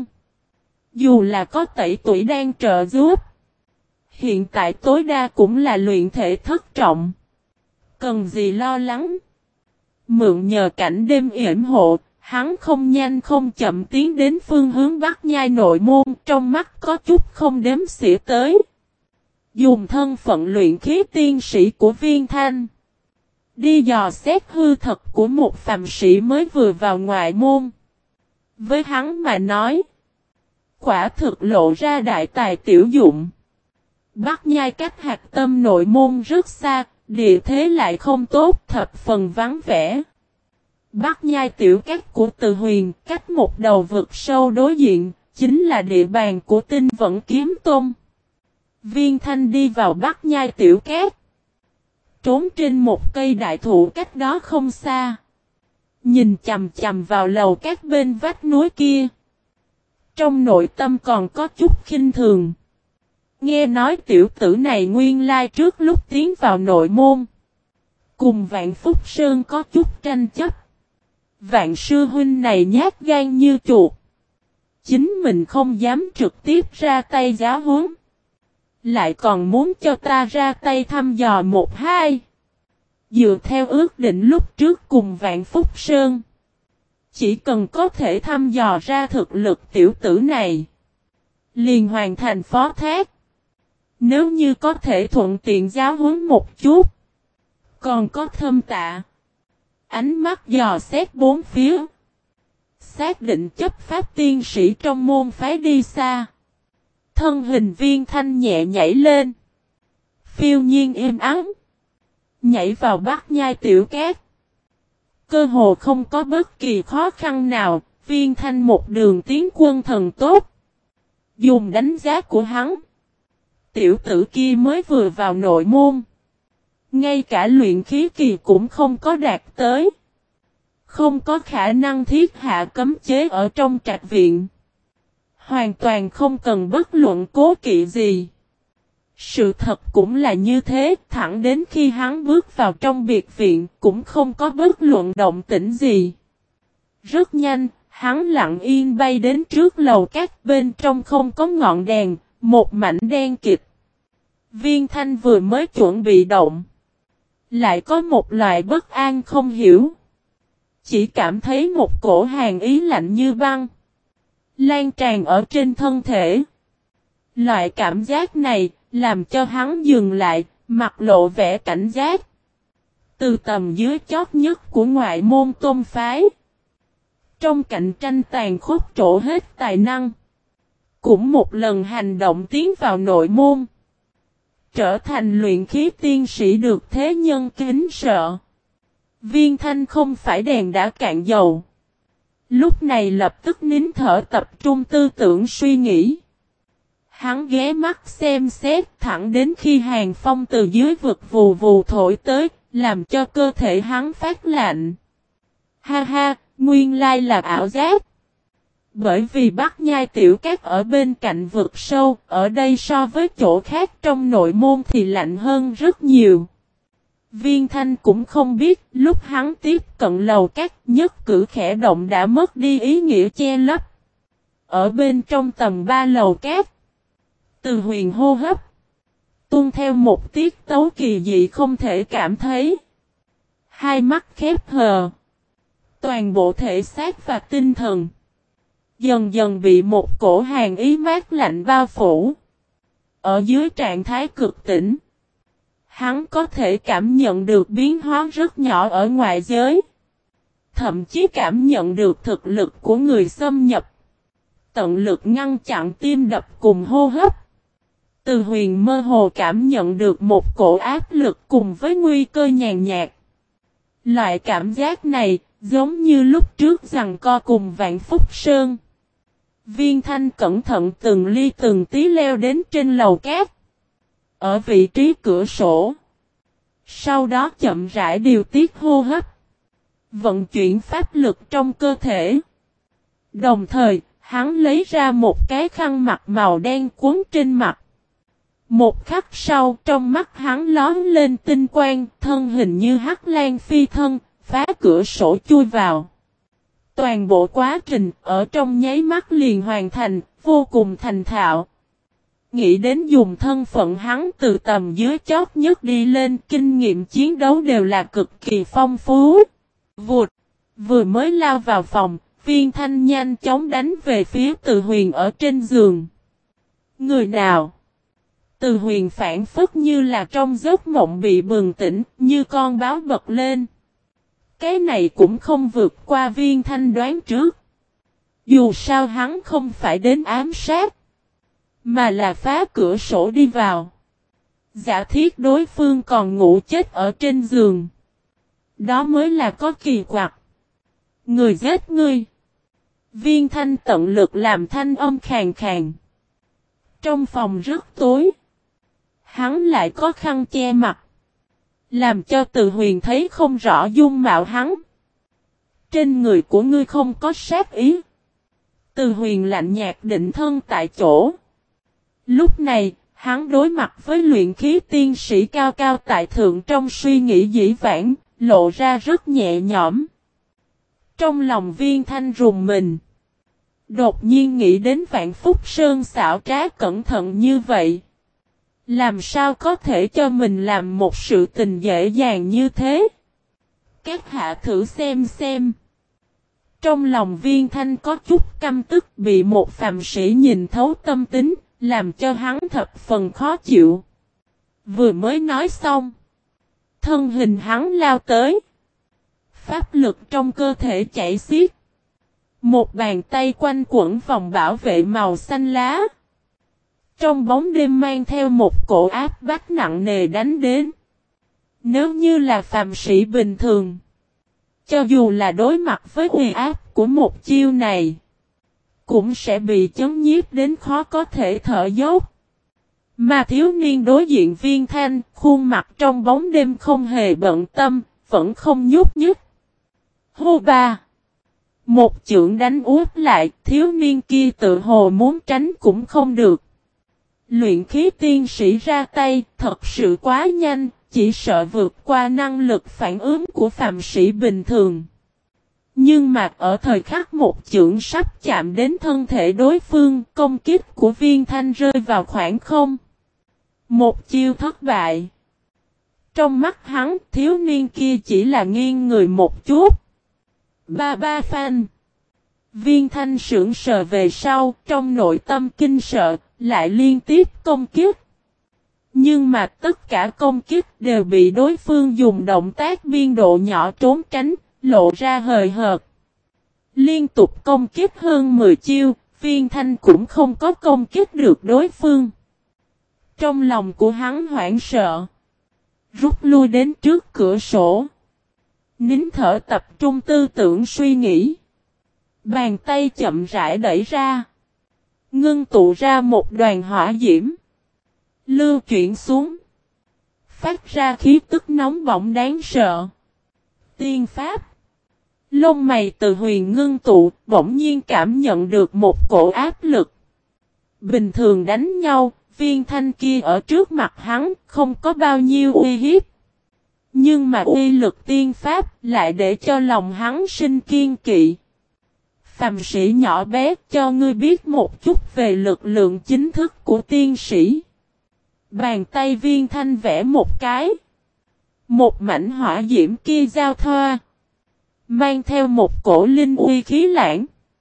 Dù là có tẩy tuổi đang trợ giúp. Hiện tại tối đa cũng là luyện thể thất trọng. Cần gì lo lắng. Mượn nhờ cảnh đêm yểm hộ. Hắn không nhanh không chậm tiến đến phương hướng Bắc Nhai nội môn. Trong mắt có chút không đếm xỉa tới. Dùng thân phận luyện khí tiên sĩ của Viên Thanh. Đi dò xét hư thật của một phàm sĩ mới vừa vào ngoại môn. Với hắn mà nói. Quả thực lộ ra đại tài tiểu dụng. Bắc Nhai cách hạt tâm nội môn rất xa. Địa thế lại không tốt, thập phần vắng vẻ. Bắc Nhai tiểu các của Từ Huyền cách một đầu vực sâu đối diện. Chính là địa bàn của Tinh Vận Kiếm Tôn. Viên Thanh đi vào Bắc Nhai tiểu cát. Trốn trên một cây đại thụ cách đó không xa. Nhìn chầm chầm vào lầu các bên vách núi kia. Trong nội tâm còn có chút khinh thường. Nghe nói tiểu tử này nguyên lai trước lúc tiến vào nội môn. Cùng Vạn Phúc Sơn có chút tranh chấp. Vạn sư huynh này nhát gan như chuột. Chính mình không dám trực tiếp ra tay giáo huấn. Lại còn muốn cho ta ra tay thăm dò một hai. Dựa theo ước định lúc trước cùng Vạn Phúc Sơn, chỉ cần có thể thăm dò ra thực lực tiểu tử này, liền hoàn thành phó thác. Nếu như có thể thuận tiện giáo huấn một chút, còn có Thâm Tạ. Ánh mắt dò xét bốn phía, xác định chấp pháp tiên sĩ trong môn phái đi xa. Thân hình Viên Thanh nhẹ nhảy lên, phiêu nhiên im ắng, nhảy vào Bát Nhai Tiểu Cát. Cơ hồ không có bất kỳ khó khăn nào, Viên Thanh một đường tiến quân thần tốt. Dùng đánh giá của hắn, tiểu tử kia mới vừa vào nội môn, ngay cả luyện khí kỳ cũng không có đạt tới, không có khả năng thiết hạ cấm chế ở trong trạch viện, hoàn toàn không cần bất luận cố kỵ gì. Sự thật cũng là như thế, thẳng đến khi hắn bước vào trong biệt viện cũng không có bất luận động tĩnh gì. Rất nhanh, hắn lặng yên bay đến trước lầu các, bên trong không có ngọn đèn, một mảnh đen kịt. Viên Thanh vừa mới chuẩn bị động, lại có một loại bất an không hiểu. Chỉ cảm thấy một cổ hàn ý lạnh như băng lan tràn ở trên thân thể. Loại cảm giác này làm cho hắn dừng lại, mặt lộ vẻ cảnh giác. Từ tầm dưới chót nhất của ngoại môn tôn phái, trong cạnh tranh tàn khốc trổ hết tài năng, cũng một lần hành động tiến vào nội môn, trở thành luyện khí tiên sĩ được thế nhân kính sợ. Viên Thanh không phải đèn đã cạn dầu. Lúc này lập tức nín thở tập trung tư tưởng suy nghĩ. Hắn ghé mắt xem xét thẳng đến khi hàng phong từ dưới vực vù vù thổi tới, làm cho cơ thể hắn phát lạnh. Ha ha, nguyên lai là ảo giác. Bởi vì Bát Nhai Tiểu Cát ở bên cạnh vực sâu, ở đây so với chỗ khác trong nội môn thì lạnh hơn rất nhiều. Viên Thanh cũng không biết, lúc hắn tiếp cận lầu các, nhất cử khẽ động đã mất đi ý nghĩa che lấp. Ở bên trong tầng ba lầu các, Từ Huyền hô hấp, tuôn theo một tiết tấu kỳ dị không thể cảm thấy. Hai mắt khép hờ, toàn bộ thể xác và tinh thần dần dần bị một cổ hàn ý mát lạnh bao phủ. Ở dưới trạng thái cực tĩnh, hắn có thể cảm nhận được biến hóa rất nhỏ ở ngoại giới. Thậm chí cảm nhận được thực lực của người xâm nhập. Tận lực ngăn chặn tim đập cùng hô hấp. Từ Huyền mơ hồ cảm nhận được một cổ áp lực cùng với nguy cơ nhàn nhạt. Loại cảm giác này giống như lúc trước giằng co cùng Vạn Phúc Sơn. Viên Thanh cẩn thận từng ly từng tí leo đến trên lầu cát, ở vị trí cửa sổ. Sau đó chậm rãi điều tiết hô hấp, vận chuyển pháp lực trong cơ thể. Đồng thời, hắn lấy ra một cái khăn mặt màu đen cuốn trên mặt. Một khắc sau, trong mắt hắn lóe lên tinh quang, thân hình như hắc lan phi thân, phá cửa sổ chui vào. Toàn bộ quá trình ở trong nháy mắt liền hoàn thành, vô cùng thành thạo. Nghĩ đến dùng thân phận hắn từ tầm dưới chót nhất đi lên, kinh nghiệm chiến đấu đều là cực kỳ phong phú. Vụt, vừa mới lao vào phòng, Viên Thanh nhanh chóng đánh về phía Từ Huyền ở trên giường. Người nào? Từ Huyền phản phất như là trong giấc mộng bị bừng tỉnh, như con báo bật lên. Cái này cũng không vượt qua Viên Thanh đoán trước. Dù sao hắn không phải đến ám sát, mà là phá cửa sổ đi vào. Giả thiết đối phương còn ngủ chết ở trên giường, đó mới là có kỳ quặc. Người giết ngươi. Viên Thanh tận lực làm thanh âm khàn khàn. Trong phòng rất tối, hắn lại có khăn che mặt, làm cho Từ Huyền thấy không rõ dung mạo hắn. Trên người của ngươi không có sát ý. Từ Huyền lạnh nhạt định thân tại chỗ. Lúc này, hắn đối mặt với luyện khí tiên sĩ cao cao tại thượng trong suy nghĩ dĩ vãng, lộ ra rất nhẹ nhõm. Trong lòng Viên Thanh rùng mình. Đột nhiên nghĩ đến Vạn Phúc Sơn xảo trá cẩn thận như vậy. Làm sao có thể cho mình làm một sự tình dễ dàng như thế? Các hạ thử xem xem. Trong lòng Viên Thanh có chút căm tức bị một phàm sĩ nhìn thấu tâm tính, làm cho hắn thập phần khó chịu. Vừa mới nói xong, thân hình hắn lao tới. Pháp lực trong cơ thể chảy xiết. Một bàn tay quanh quẩn vòng bảo vệ màu xanh lá. Trong bóng đêm mang theo một cổ áp bách nặng nề đánh đến. Nếu như là phàm sĩ bình thường, cho dù là đối mặt với uy áp của một chiêu này, cũng sẽ bị chấn nhiếp đến khó có thể thở dốc. Mà thiếu niên đối diện Viên Thanh, khuôn mặt trong bóng đêm không hề bận tâm, vẫn không nhúc nhích. Hô ba! Một chưởng đánh úp lại, thiếu niên kia tự hồ muốn tránh cũng không được. Luyện khí tiên sĩ ra tay, thật sự quá nhanh, chỉ sợ vượt qua năng lực phản ứng của phàm sĩ bình thường. Nhưng mà ở thời khắc một chưởng sắp chạm đến thân thể đối phương, công kích của Viên Thanh rơi vào khoảng không. Một chiêu thất bại. Trong mắt hắn, thiếu niên kia chỉ là nghiêng người một chút. Ba ba phanh. Viên Thanh sững sờ về sau, trong nội tâm kinh sợ, lại liên tiếp công kích. Nhưng mà tất cả công kích đều bị đối phương dùng động tác biên độ nhỏ trốn tránh, lộ ra hời hợt. Liên tục công kích hơn mười chiêu, Viên Thanh cũng không có công kích được đối phương. Trong lòng của hắn hoảng sợ. Rút lui đến trước cửa sổ. Nín thở tập trung tư tưởng suy nghĩ. Bàn tay chậm rãi đẩy ra. Ngưng tụ ra một đoàn hỏa diễm. Lưu chuyển xuống. Phát ra khí tức nóng bỏng đáng sợ. Tiên pháp. Lông mày từ huyền ngưng tụ, bỗng nhiên cảm nhận được một cổ áp lực. Bình thường đánh nhau, Viên Thanh kia ở trước mặt hắn, không có bao nhiêu uy hiếp. Nhưng mà uy lực tiên pháp lại để cho lòng hắn sinh kiên kỵ. Phàm sĩ nhỏ bé, cho ngươi biết một chút về lực lượng chính thức của tiên sĩ. Bàn tay Viên Thanh vẽ một cái. Một mảnh hỏa diễm kia giao thoa. Mang theo một cổ linh uy khí lãng.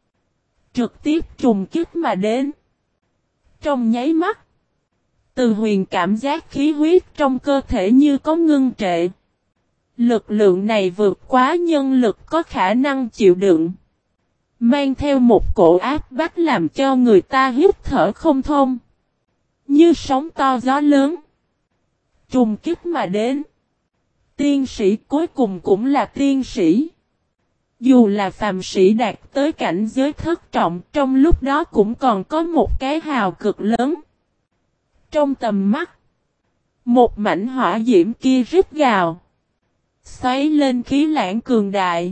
Trực tiếp trùng kích mà đến. Trong nháy mắt. Từ huyền cảm giác khí huyết trong cơ thể như có ngưng trệ. Lực lượng này vượt quá nhân lực có khả năng chịu đựng. Mang theo một cổ áp bách làm cho người ta hít thở không thông. Như sóng to gió lớn. Trùng kích mà đến. Tiên sĩ cuối cùng cũng là tiên sĩ. Dù là phàm sĩ đạt tới cảnh giới thất trọng, trong lúc đó cũng còn có một cái hào cực lớn. Trong tầm mắt, một mảnh hỏa diễm kia rít gào. Xoáy lên khí lãng cường đại.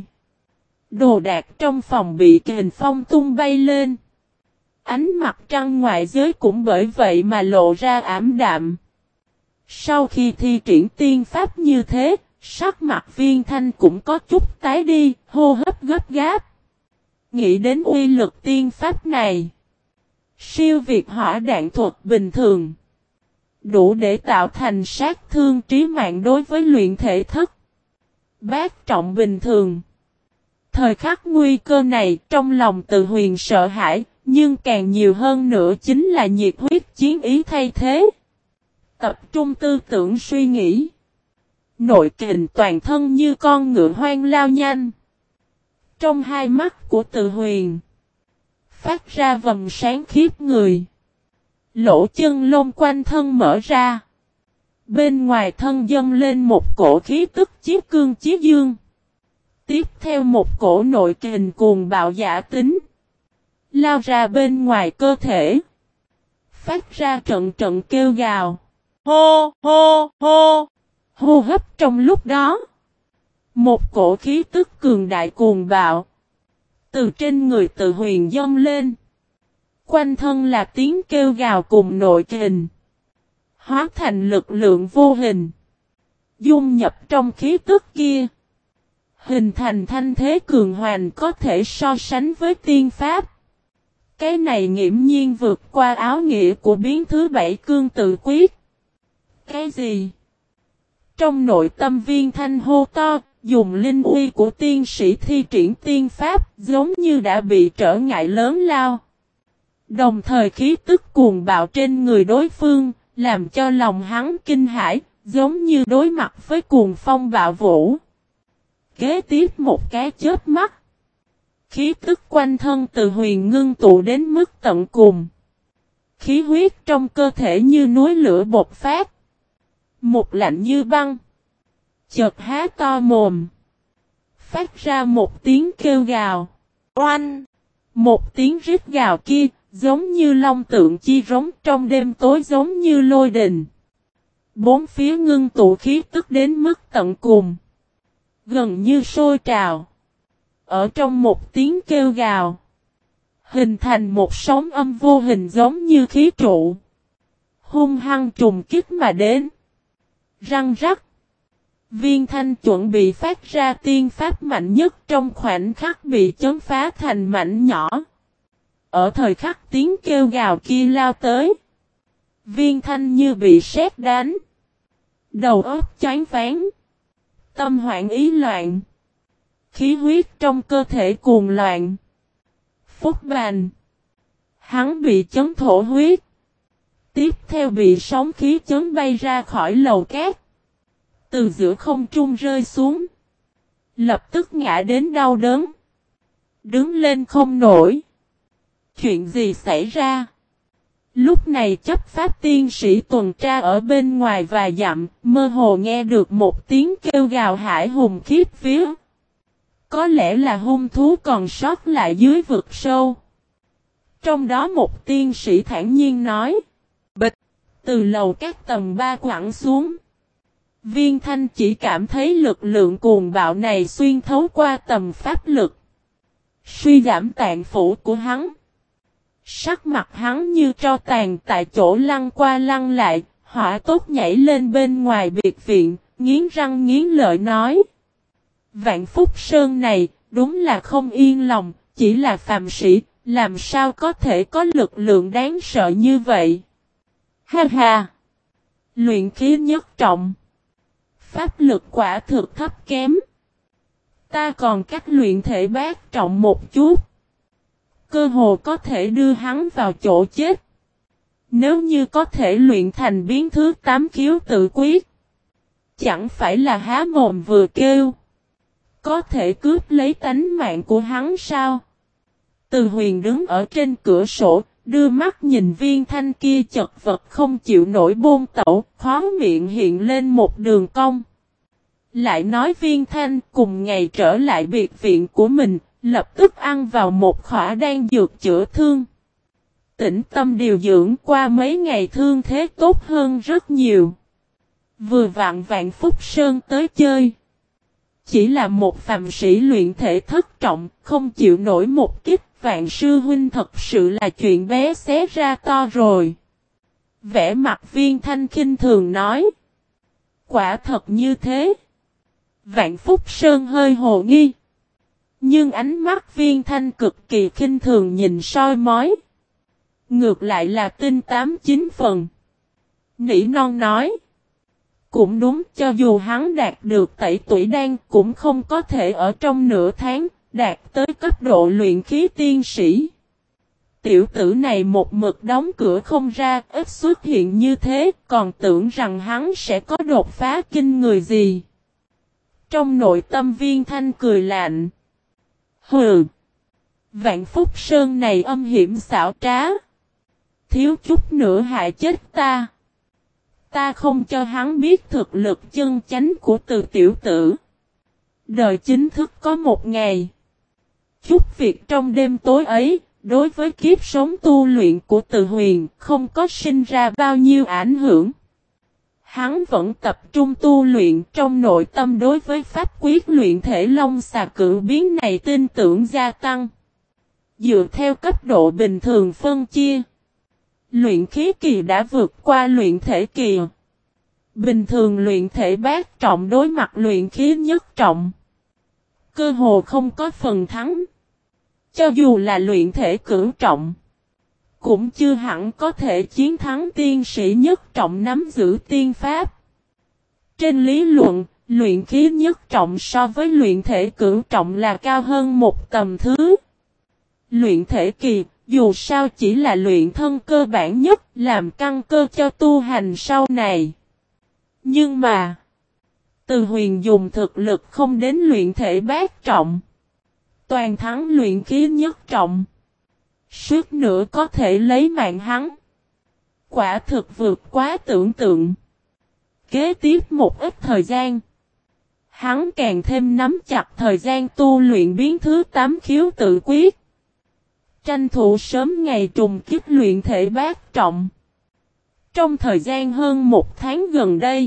Đồ đạc trong phòng bị kình phong tung bay lên. Ánh mặt trăng ngoại giới cũng bởi vậy mà lộ ra ảm đạm. Sau khi thi triển tiên pháp như thế, sắc mặt Viên Thanh cũng có chút tái đi, hô hấp gấp gáp. Nghĩ đến uy lực tiên pháp này. Siêu việt hỏa đạn thuật bình thường. Đủ để tạo thành sát thương trí mạng đối với luyện thể thất. Bát trọng bình thường. Thời khắc nguy cơ này trong lòng Từ Huyền sợ hãi, nhưng càng nhiều hơn nữa chính là nhiệt huyết chiến ý thay thế. Tập trung tư tưởng suy nghĩ. Nội kình toàn thân như con ngựa hoang lao nhanh. Trong hai mắt của Từ Huyền phát ra vầng sáng khiếp người. Lỗ chân lông quanh thân mở ra. Bên ngoài thân dâng lên một cổ khí tức chí cương chí dương. Tiếp theo một cổ nội kình cuồng bạo giả tính. Lao ra bên ngoài cơ thể. Phát ra trận trận kêu gào. Hô hô hô. Hô hấp trong lúc đó. Một cổ khí tức cường đại cuồng bạo. Từ trên người Từ Huyền dâng lên. Quanh thân là tiếng kêu gào cùng nội kình. Hóa thành lực lượng vô hình. Dung nhập trong khí tức kia. Hình thành thanh thế cường hoành có thể so sánh với tiên pháp. Cái này nghiễm nhiên vượt qua áo nghĩa của biến thứ bảy cương tự quyết. Cái gì? Trong nội tâm Viên Thanh hô to, dùng linh uy của tiên sĩ thi triển tiên pháp, giống như đã bị trở ngại lớn lao. Đồng thời khí tức cuồng bạo trên người đối phương, làm cho lòng hắn kinh hãi, giống như đối mặt với cuồng phong bạo vũ. Kế tiếp một cái chớp mắt, khí tức quanh thân Từ Huyền ngưng tụ đến mức tận cùng. Khí huyết trong cơ thể như núi lửa bộc phát. Một lạnh như băng. Chợt há to mồm. Phát ra một tiếng kêu gào. Oanh! Một tiếng rít gào kia, giống như long tượng chi rống trong đêm tối giống như lôi đình. Bốn phía ngưng tụ khí tức đến mức tận cùng. Gần như sôi trào. Ở trong một tiếng kêu gào. Hình thành một sóng âm vô hình giống như khí trụ. Hung hăng trùng kích mà đến. Răng rắc. Viên Thanh chuẩn bị phát ra tiên pháp mạnh nhất trong khoảnh khắc bị chấn phá thành mảnh nhỏ. Ở thời khắc tiếng kêu gào kia lao tới. Viên Thanh như bị sét đánh. Đầu óc choáng váng. Tâm hoảng ý loạn. Khí huyết trong cơ thể cuồng loạn. Phúc bành. Hắn bị chấn thổ huyết. Tiếp theo bị sóng khí chấn bay ra khỏi lầu cát. Từ giữa không trung rơi xuống. Lập tức ngã đến đau đớn. Đứng lên không nổi. Chuyện gì xảy ra? Lúc này chấp pháp tiên sĩ tuần tra ở bên ngoài và dặm, mơ hồ nghe được một tiếng kêu gào hãi hùng khiếp vía. Có lẽ là hung thú còn sót lại dưới vực sâu. Trong đó một tiên sĩ thản nhiên nói. Bịch! Từ lầu các tầng ba quẳng xuống. Viên Thanh chỉ cảm thấy lực lượng cuồng bạo này xuyên thấu qua tầm pháp lực. Suy giảm tạng phủ của hắn. Sắc mặt hắn như tro tàn tại chỗ lăn qua lăn lại, hỏa tốt nhảy lên bên ngoài biệt viện, nghiến răng nghiến lợi nói. Vạn Phúc Sơn này, đúng là không yên lòng, chỉ là phàm sĩ, làm sao có thể có lực lượng đáng sợ như vậy? Ha ha! Luyện khí nhất trọng. Pháp lực quả thực thấp kém. Ta còn cách luyện thể bát trọng một chút. Cơ hồ có thể đưa hắn vào chỗ chết. Nếu như có thể luyện thành biến thứ tám khiếu tự quyết. Chẳng phải là há mồm vừa kêu. Có thể cướp lấy tánh mạng của hắn sao? Từ Huyền đứng ở trên cửa sổ, đưa mắt nhìn Viên Thanh kia chật vật không chịu nổi bôn tẩu, khó miệng hiện lên một đường cong. Lại nói Viên Thanh cùng ngày trở lại biệt viện của mình, lập tức ăn vào một khỏa đan dược chữa thương. Tĩnh tâm điều dưỡng qua mấy ngày thương thế tốt hơn rất nhiều. Vừa vặn Vạn Phúc Sơn tới chơi. Chỉ là một phàm sĩ luyện thể thất trọng, không chịu nổi một kích, Vạn sư huynh thật sự là chuyện bé xé ra to rồi. Vẻ mặt Viên Thanh khinh thường nói. Quả thật như thế. Vạn Phúc Sơn hơi hồ nghi. Nhưng ánh mắt Viên Thanh cực kỳ khinh thường nhìn soi mói. Ngược lại là tin tám chín phần. Nỉ non nói. Cũng đúng, cho dù hắn đạt được tẩy tuổi đan cũng không có thể ở trong nửa tháng đạt tới cấp độ luyện khí tiên sĩ. Tiểu tử này một mực đóng cửa không ra, ít xuất hiện như thế, còn tưởng rằng hắn sẽ có đột phá kinh người gì. Trong nội tâm Viên Thanh cười lạnh. Hừ! Vạn Phúc Sơn này âm hiểm xảo trá. Thiếu chút nữa hại chết ta. Ta không cho hắn biết thực lực chân chánh của Từ tiểu tử. Đời chính thức có một ngày. Chút việc trong đêm tối ấy, đối với kiếp sống tu luyện của Từ Huyền, không có sinh ra bao nhiêu ảnh hưởng. Hắn vẫn tập trung tu luyện, trong nội tâm đối với pháp quyết luyện thể long xà cự biến này tin tưởng gia tăng. Dựa theo cấp độ bình thường phân chia. Luyện khí kỳ đã vượt qua luyện thể kỳ. Bình thường luyện thể bát trọng đối mặt luyện khí nhất trọng. Cơ hồ không có phần thắng. Cho dù là luyện thể cửu trọng. cũng chưa hẳn có thể chiến thắng tiên sĩ nhất trọng nắm giữ tiên pháp. Trên lý luận, luyện khí nhất trọng so với luyện thể cửu trọng là cao hơn một tầm thứ. Luyện thể kỳ, dù sao chỉ là luyện thân cơ bản nhất, làm căn cơ cho tu hành sau này. Nhưng mà, Từ Huyền dùng thực lực không đến luyện thể bát trọng. Toàn thắng luyện khí nhất trọng. Suốt nữa có thể lấy mạng hắn. Quả thực vượt quá tưởng tượng. Kế tiếp một ít thời gian, hắn càng thêm nắm chặt thời gian tu luyện biến thứ tám khiếu tự quyết. Tranh thủ sớm ngày trùng kích luyện thể bát trọng. Trong thời gian hơn một tháng gần đây,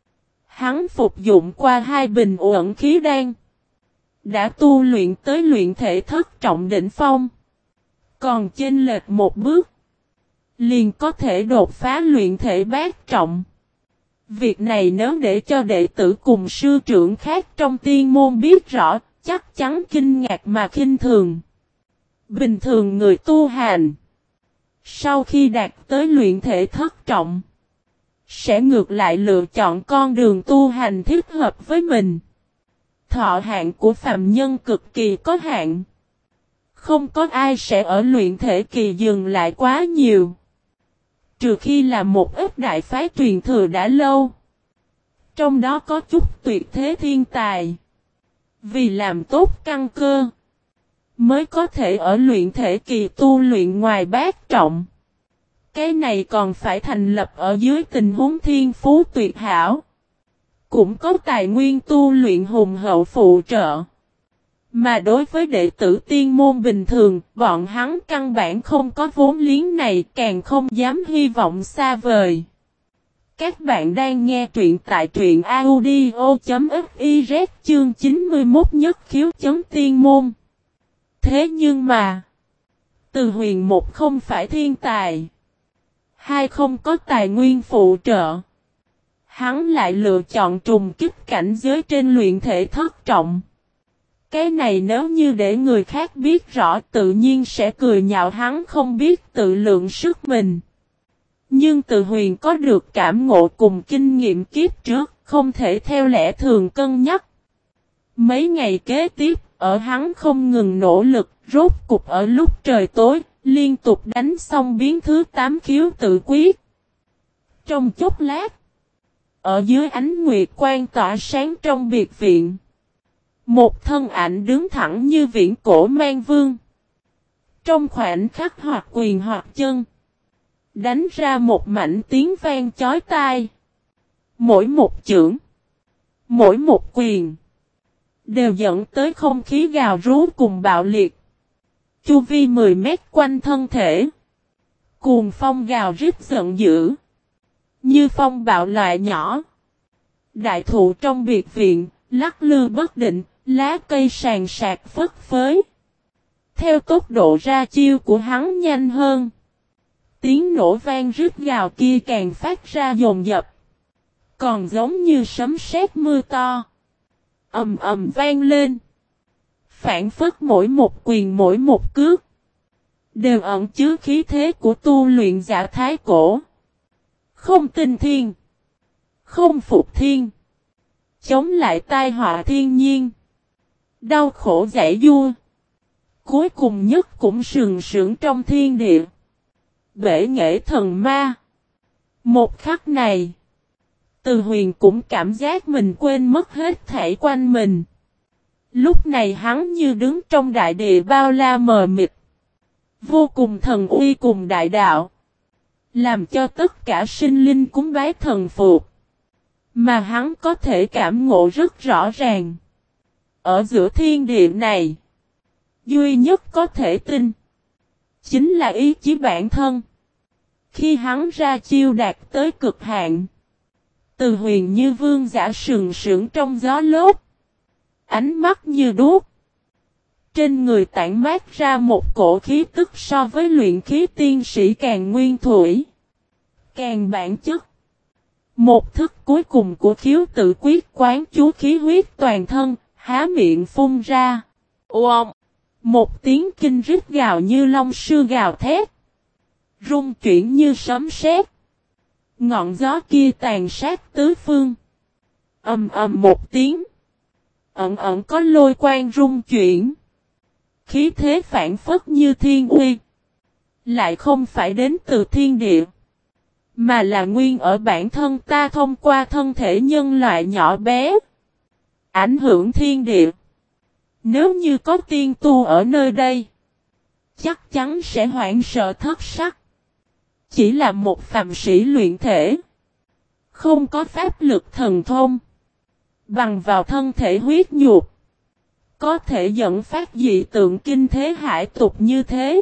hắn phục dụng qua hai bình uẩn khí đan. Đã tu luyện tới luyện thể thất trọng đỉnh phong. Còn chênh lệch một bước, liền có thể đột phá luyện thể bát trọng. Việc này nếu để cho đệ tử cùng sư trưởng khác trong tiên môn biết rõ, chắc chắn kinh ngạc mà khinh thường. Bình thường người tu hành, sau khi đạt tới luyện thể thất trọng, sẽ ngược lại lựa chọn con đường tu hành thích hợp với mình. Thọ hạn của phàm nhân cực kỳ có hạn. Không có ai sẽ ở luyện thể kỳ dừng lại quá nhiều. Trừ khi là một ít đại phái truyền thừa đã lâu. Trong đó có chút tuyệt thế thiên tài. Vì làm tốt căn cơ, mới có thể ở luyện thể kỳ tu luyện ngoài bát trọng. Cái này còn phải thành lập ở dưới tình huống thiên phú tuyệt hảo. Cũng có tài nguyên tu luyện hùng hậu phụ trợ. Mà đối với đệ tử tiên môn bình thường, bọn hắn căn bản không có vốn liếng này, càng không dám hy vọng xa vời. Các bạn đang nghe truyện tại truyện audio chấm fiz chương chín mươi mốt nhất khiếu chấm tiên môn. Thế nhưng mà, Từ Huyền một không phải thiên tài, hai không có tài nguyên phụ trợ. Hắn lại lựa chọn trùng kích cảnh giới trên luyện thể thất trọng. Cái này nếu như để người khác biết rõ tự nhiên sẽ cười nhạo hắn không biết tự lượng sức mình. Nhưng Từ Huyền có được cảm ngộ cùng kinh nghiệm kiếp trước, không thể theo lẽ thường cân nhắc. Mấy ngày kế tiếp, ở hắn không ngừng nỗ lực, rốt cục ở lúc trời tối, liên tục đánh xong biến thứ tám khiếu tự quyết. Trong chốc lát, ở dưới ánh nguyệt quang tỏa sáng trong biệt viện, một thân ảnh đứng thẳng như viễn cổ mang vương. Trong khoảnh khắc hoặc quyền hoặc chân, đánh ra một mảnh tiếng vang chói tai. Mỗi một chưởng, mỗi một quyền, đều dẫn tới không khí gào rú cùng bạo liệt. Chu vi mười mét quanh thân thể, cuồng phong gào rít giận dữ, như phong bạo loại nhỏ. Đại thụ trong biệt viện, lắc lư bất định, lá cây sàn sạc phất phới. Theo tốc độ ra chiêu của hắn nhanh hơn, tiếng nổ vang rít gào kia càng phát ra dồn dập. Còn giống như sấm sét mưa to, ầm ầm vang lên. Phản phất mỗi một quyền mỗi một cước, đều ẩn chứa khí thế của tu luyện giả thái cổ. Không tin thiên, không phục thiên, chống lại tai họa thiên nhiên, đau khổ giải vua, cuối cùng nhất cũng sừng sững trong thiên địa, bể nghệ thần ma. Một khắc này, Từ Huyền cũng cảm giác mình quên mất hết thảy quanh mình. Lúc này hắn như đứng trong đại địa bao la mờ mịt, vô cùng thần uy cùng đại đạo, làm cho tất cả sinh linh cúng bái thần phục. Mà hắn có thể cảm ngộ rất rõ ràng. Ở giữa thiên địa này, duy nhất có thể tin, chính là ý chí bản thân. Khi hắn ra chiêu đạt tới cực hạn, Từ Huyền như vương giả sừng sững trong gió lốc, ánh mắt như đuốc. Trên người tản mát ra một cổ khí tức so với luyện khí tiên sĩ càng nguyên thủy, càng bản chất. Một thức cuối cùng của khiếu tự quyết quán chú khí huyết toàn thân, há miệng phun ra. Oom! Một tiếng kinh rít gào như long sư gào thét. rung chuyển như sấm sét. Ngọn gió kia tàn sát tứ phương. Ầm ầm một tiếng. Ẩn ẩn có lôi quang rung chuyển. Khí thế phản phất như thiên uy. Lại không phải đến từ thiên địa. Mà là nguyên ở bản thân ta thông qua thân thể nhân loại nhỏ bé. Ảnh hưởng thiên địa. Nếu như có tiên tu ở nơi đây. Chắc chắn sẽ hoảng sợ thất sắc. Chỉ là một phàm sĩ luyện thể. Không có pháp lực thần thông. Bằng vào thân thể huyết nhục. Có thể dẫn phát dị tượng kinh thế hải tục như thế.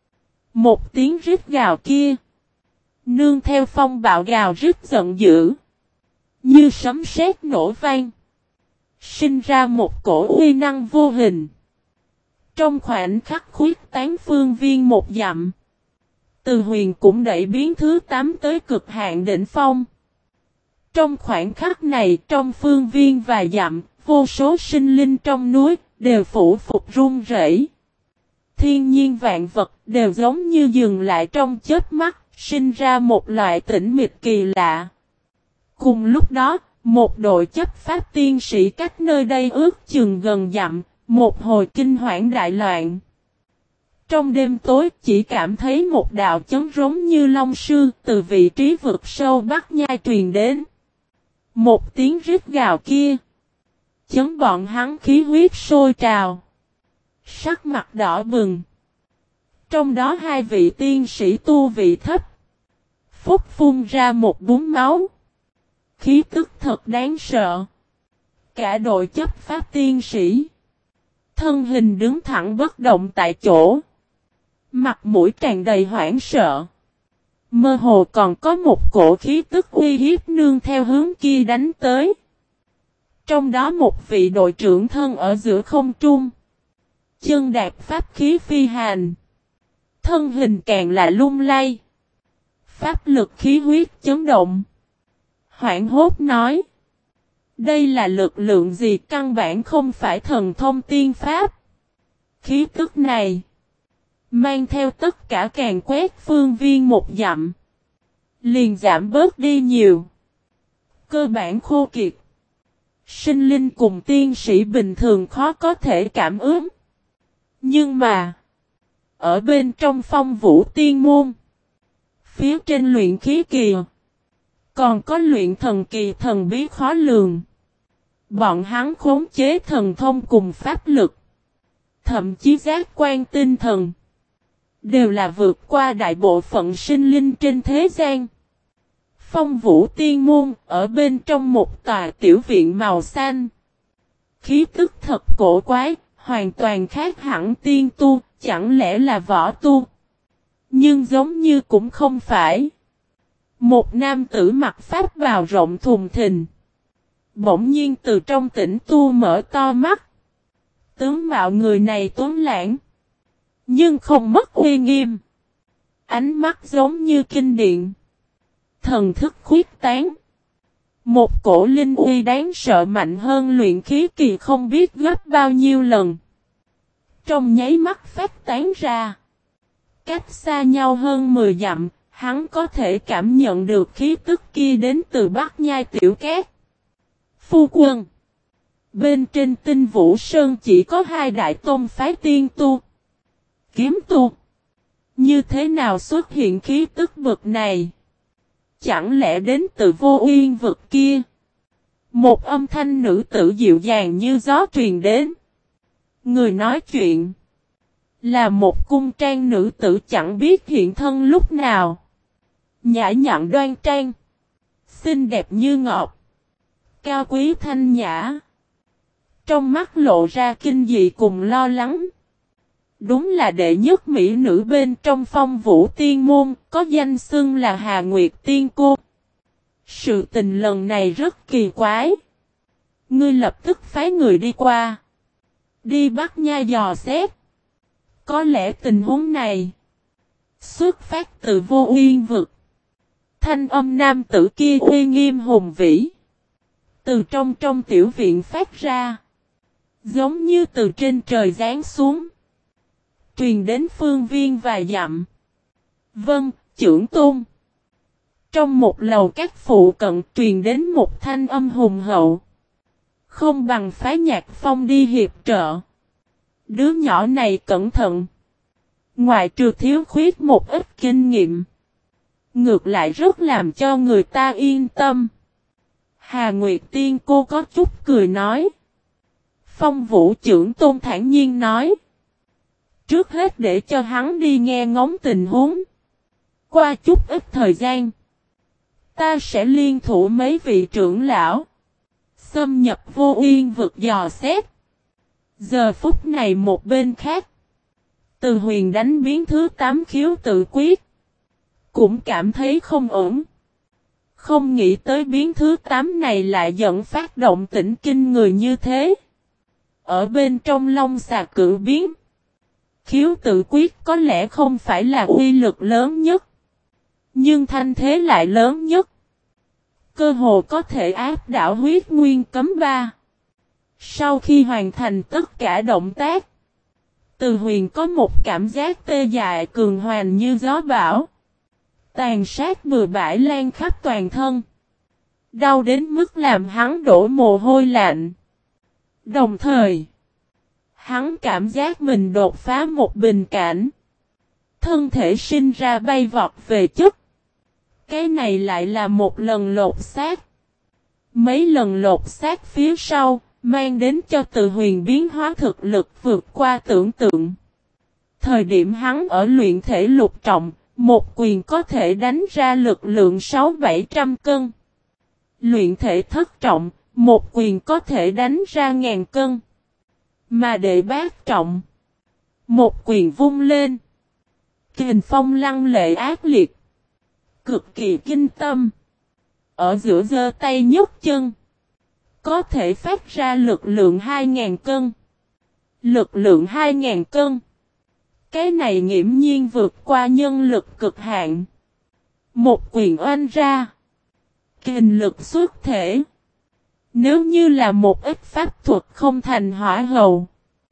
Một tiếng rít gào kia. Nương theo phong bạo gào rít giận dữ. Như sấm sét nổ vang. Sinh ra một cổ uy năng vô hình. Trong khoảnh khắc khuyết tán phương viên một dặm. Từ huyền cũng đẩy biến thứ tám tới cực hạn đỉnh phong. Trong khoảnh khắc này trong phương viên vài dặm. Vô số sinh linh trong núi đều phủ phục run rẩy. Thiên nhiên vạn vật đều giống như dừng lại trong chớp mắt. Sinh ra một loại tĩnh mịch kỳ lạ. Cùng lúc đó, một đội chấp pháp tiên sĩ cách nơi đây ước chừng gần dặm, một hồi kinh hoảng đại loạn. Trong đêm tối chỉ cảm thấy một đạo chấn rống như long sư từ vị trí vực sâu Bắc Nhai truyền đến. Một tiếng rít gào kia. Chấn bọn hắn khí huyết sôi trào. Sắc mặt đỏ bừng. Trong đó hai vị tiên sĩ tu vị thấp. Phúc phun ra một búng máu. Khí tức thật đáng sợ. Cả đội chấp pháp tiên sĩ. Thân hình đứng thẳng bất động tại chỗ. Mặt mũi tràn đầy hoảng sợ. Mơ hồ còn có một cổ khí tức uy hiếp nương theo hướng kia đánh tới. Trong đó một vị đội trưởng thân ở giữa không trung. Chân đạp pháp khí phi hành. Thân hình càng là lung lay. Pháp lực khí huyết chấn động. Hoảng hốt nói. Đây là lực lượng gì căn bản không phải thần thông tiên pháp. Khí tức này. Mang theo tất cả càng quét phương viên một dặm. Liền giảm bớt đi nhiều. Cơ bản khô kiệt. Sinh linh cùng tiên sĩ bình thường khó có thể cảm ứng. Nhưng mà. Ở bên trong phong vũ tiên môn. Phía trên luyện khí kỳ. Còn có luyện thần kỳ thần bí khó lường. Bọn hắn khống chế thần thông cùng pháp lực. Thậm chí giác quan tinh thần. Đều là vượt qua đại bộ phận sinh linh trên thế gian. Phong vũ tiên môn ở bên trong một tòa tiểu viện màu xanh. Khí tức thật cổ quái, hoàn toàn khác hẳn tiên tu, chẳng lẽ là võ tu. Nhưng giống như cũng không phải. Một nam tử mặc pháp bào rộng thùng thình. Bỗng nhiên từ trong tĩnh tu mở to mắt. Tướng mạo người này tuấn lãng. Nhưng không mất uy nghiêm. Ánh mắt giống như kinh điện. Thần thức khuyết tán. Một cổ linh uy đáng sợ mạnh hơn luyện khí kỳ không biết gấp bao nhiêu lần. Trong nháy mắt phát tán ra. Cách xa nhau hơn mười dặm, hắn có thể cảm nhận được khí tức kia đến từ Bắc Nhai Tiểu Cát. Phu quân. Bên trên Tinh Vũ Sơn chỉ có hai đại tôn phái tiên tu. Kiếm tu. Như thế nào xuất hiện khí tức vực này? Chẳng lẽ đến từ Vô Uyên vực kia? Một âm thanh nữ tử dịu dàng như gió truyền đến. Người nói chuyện. Là một cung trang nữ tử chẳng biết hiện thân lúc nào. Nhã nhặn đoan trang. Xinh đẹp như ngọc. Cao quý thanh nhã. Trong mắt lộ ra kinh dị cùng lo lắng. Đúng là đệ nhất mỹ nữ bên trong phong vũ tiên môn, có danh xưng là Hà Nguyệt Tiên Cô. Sự tình lần này rất kỳ quái. Ngươi lập tức phái người đi qua. Đi bắt nha dò xét. Có lẽ tình huống này xuất phát từ Vô Uyên vực. Thanh âm nam tử kia uy nghiêm hùng vĩ. Từ trong trong tiểu viện phát ra. Giống như từ trên trời giáng xuống. Truyền đến phương viên vài dặm. Vâng, Chưởng Tôn. Trong một lầu các phụ cận truyền đến một thanh âm hùng hậu. Không bằng phái Nhạc Phong đi hiệp trợ. Đứa nhỏ này cẩn thận. Ngoài trừ thiếu khuyết một ít kinh nghiệm. Ngược lại rất làm cho người ta yên tâm. Hà Nguyệt Tiên cô có chút cười nói. Phong Vũ Chưởng Tôn thản nhiên nói. Trước hết để cho hắn đi nghe ngóng tình huống. Qua chút ít thời gian. Ta sẽ liên thủ mấy vị trưởng lão. Xâm nhập Vô Uyên vực dò xét. Giờ phút này một bên khác. Từ Huyền đánh biến thứ tám khiếu tự quyết. Cũng cảm thấy không ổn. Không nghĩ tới biến thứ tám này lại dẫn phát động tĩnh kinh người như thế. Ở bên trong Long Xà Cự biến. Khiếu tự quyết có lẽ không phải là uy lực lớn nhất. Nhưng thanh thế lại lớn nhất. Cơ hồ có thể áp đảo huyết nguyên cấm ba. Sau khi hoàn thành tất cả động tác. Từ Huyền có một cảm giác tê dại cường hoành như gió bão. Tàn sát bừa bãi lan khắp toàn thân. Đau đến mức làm hắn đổ mồ hôi lạnh. Đồng thời, hắn cảm giác mình đột phá một bình cảnh. Thân thể sinh ra bay vọt về chất. Cái này lại là một lần lột xác. Mấy lần lột xác phía sau, mang đến cho Từ Huyền biến hóa thực lực vượt qua tưởng tượng. Thời điểm hắn ở luyện thể lục trọng, một quyền có thể đánh ra lực lượng sáu bảy trăm cân. Luyện thể thất trọng, một quyền có thể đánh ra ngàn cân. Mà đệ bát trọng, một quyền vung lên. Kình phong lăng lệ ác liệt. Cực kỳ kinh tâm. Ở giữa giơ tay nhấc chân. Có thể phát ra lực lượng hai ngàn cân. Lực lượng hai ngàn cân. Cái này nghiễm nhiên vượt qua nhân lực cực hạn. Một quyền oanh ra. Kình lực xuất thể. Nếu như là một ít pháp thuật không thành hỏa hầu.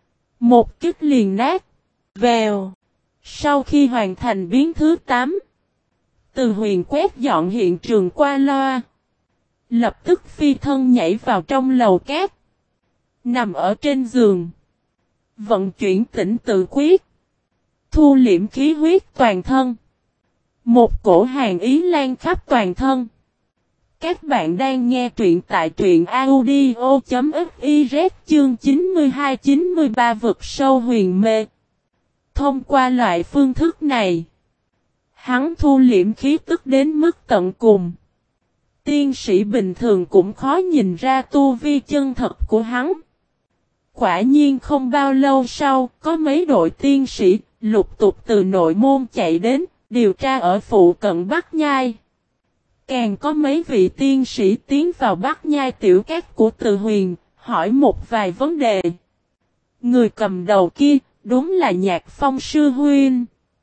Một kích liền nát. Vèo. Sau khi hoàn thành biến thứ tám. Từ Huyền quét dọn hiện trường qua loa. Lập tức phi thân nhảy vào trong lầu cát. Nằm ở trên giường. Vận chuyển tĩnh tự quyết. Thu liễm khí huyết toàn thân. Một cổ hàn ý lan khắp toàn thân. Các bạn đang nghe truyện tại truyện audio.fiz chương chín mươi hai chín mươi ba vực sâu huyền mê. Thông qua loại phương thức này. Hắn thu liễm khí tức đến mức tận cùng. Tiên sĩ bình thường cũng khó nhìn ra tu vi chân thật của hắn. Quả nhiên không bao lâu sau, có mấy đội tiên sĩ lục tục từ nội môn chạy đến, điều tra ở phụ cận Bắc Nhai. Càng có mấy vị tiên sĩ tiến vào Bắc Nhai tiểu các của Từ Huyền, hỏi một vài vấn đề. Người cầm đầu kia, đúng là Nhạc Phong sư huynh.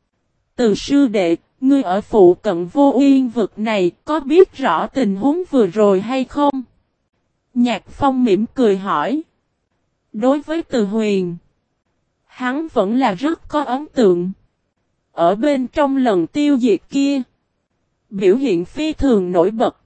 Từ sư đệ, ngươi ở phụ cận Vô Uyên vực này có biết rõ tình huống vừa rồi hay không? Nhạc Phong mỉm cười hỏi. Đối với Từ Huyền, hắn vẫn là rất có ấn tượng. Ở bên trong lần tiêu diệt kia, biểu hiện phi thường nổi bật.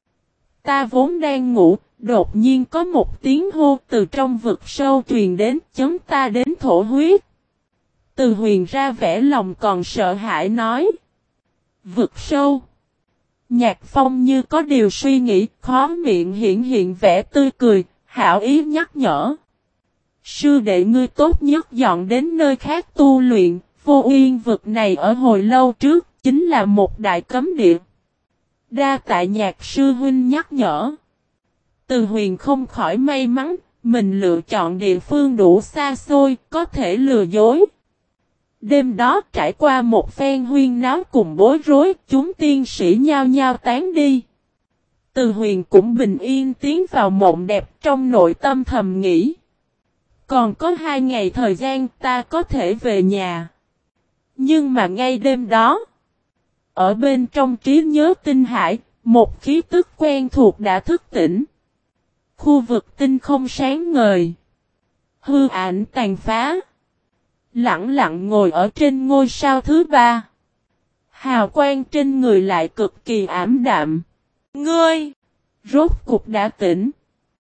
Ta vốn đang ngủ, đột nhiên có một tiếng hô từ trong vực sâu truyền đến, chấm ta đến thổ huyết. Từ Huyền ra vẻ lòng còn sợ hãi nói. Vực sâu. Nhạc Phong như có điều suy nghĩ, khó miệng hiện hiện vẻ tươi cười, hảo ý nhắc nhở. Sư đệ ngươi tốt nhất dọn đến nơi khác tu luyện, Vô Uyên vực này ở hồi lâu trước, chính là một đại cấm địa. Đa tại Nhạc sư huynh nhắc nhở. Từ Huyền không khỏi may mắn, mình lựa chọn địa phương đủ xa xôi, có thể lừa dối. Đêm đó trải qua một phen huyên náo cùng bối rối, chúng tiên sĩ nhao nhao tán đi. Từ Huyền cũng bình yên tiến vào mộng đẹp trong nội tâm thầm nghĩ. Còn có hai ngày thời gian ta có thể về nhà. Nhưng mà ngay đêm đó, ở bên trong trí nhớ tinh hải, một khí tức quen thuộc đã thức tỉnh. Khu vực tinh không sáng ngời. Hư ảnh tàn phá. Lặng lặng ngồi ở trên ngôi sao thứ ba. Hào quang trên người lại cực kỳ ảm đạm. Ngươi! Rốt cục đã tỉnh.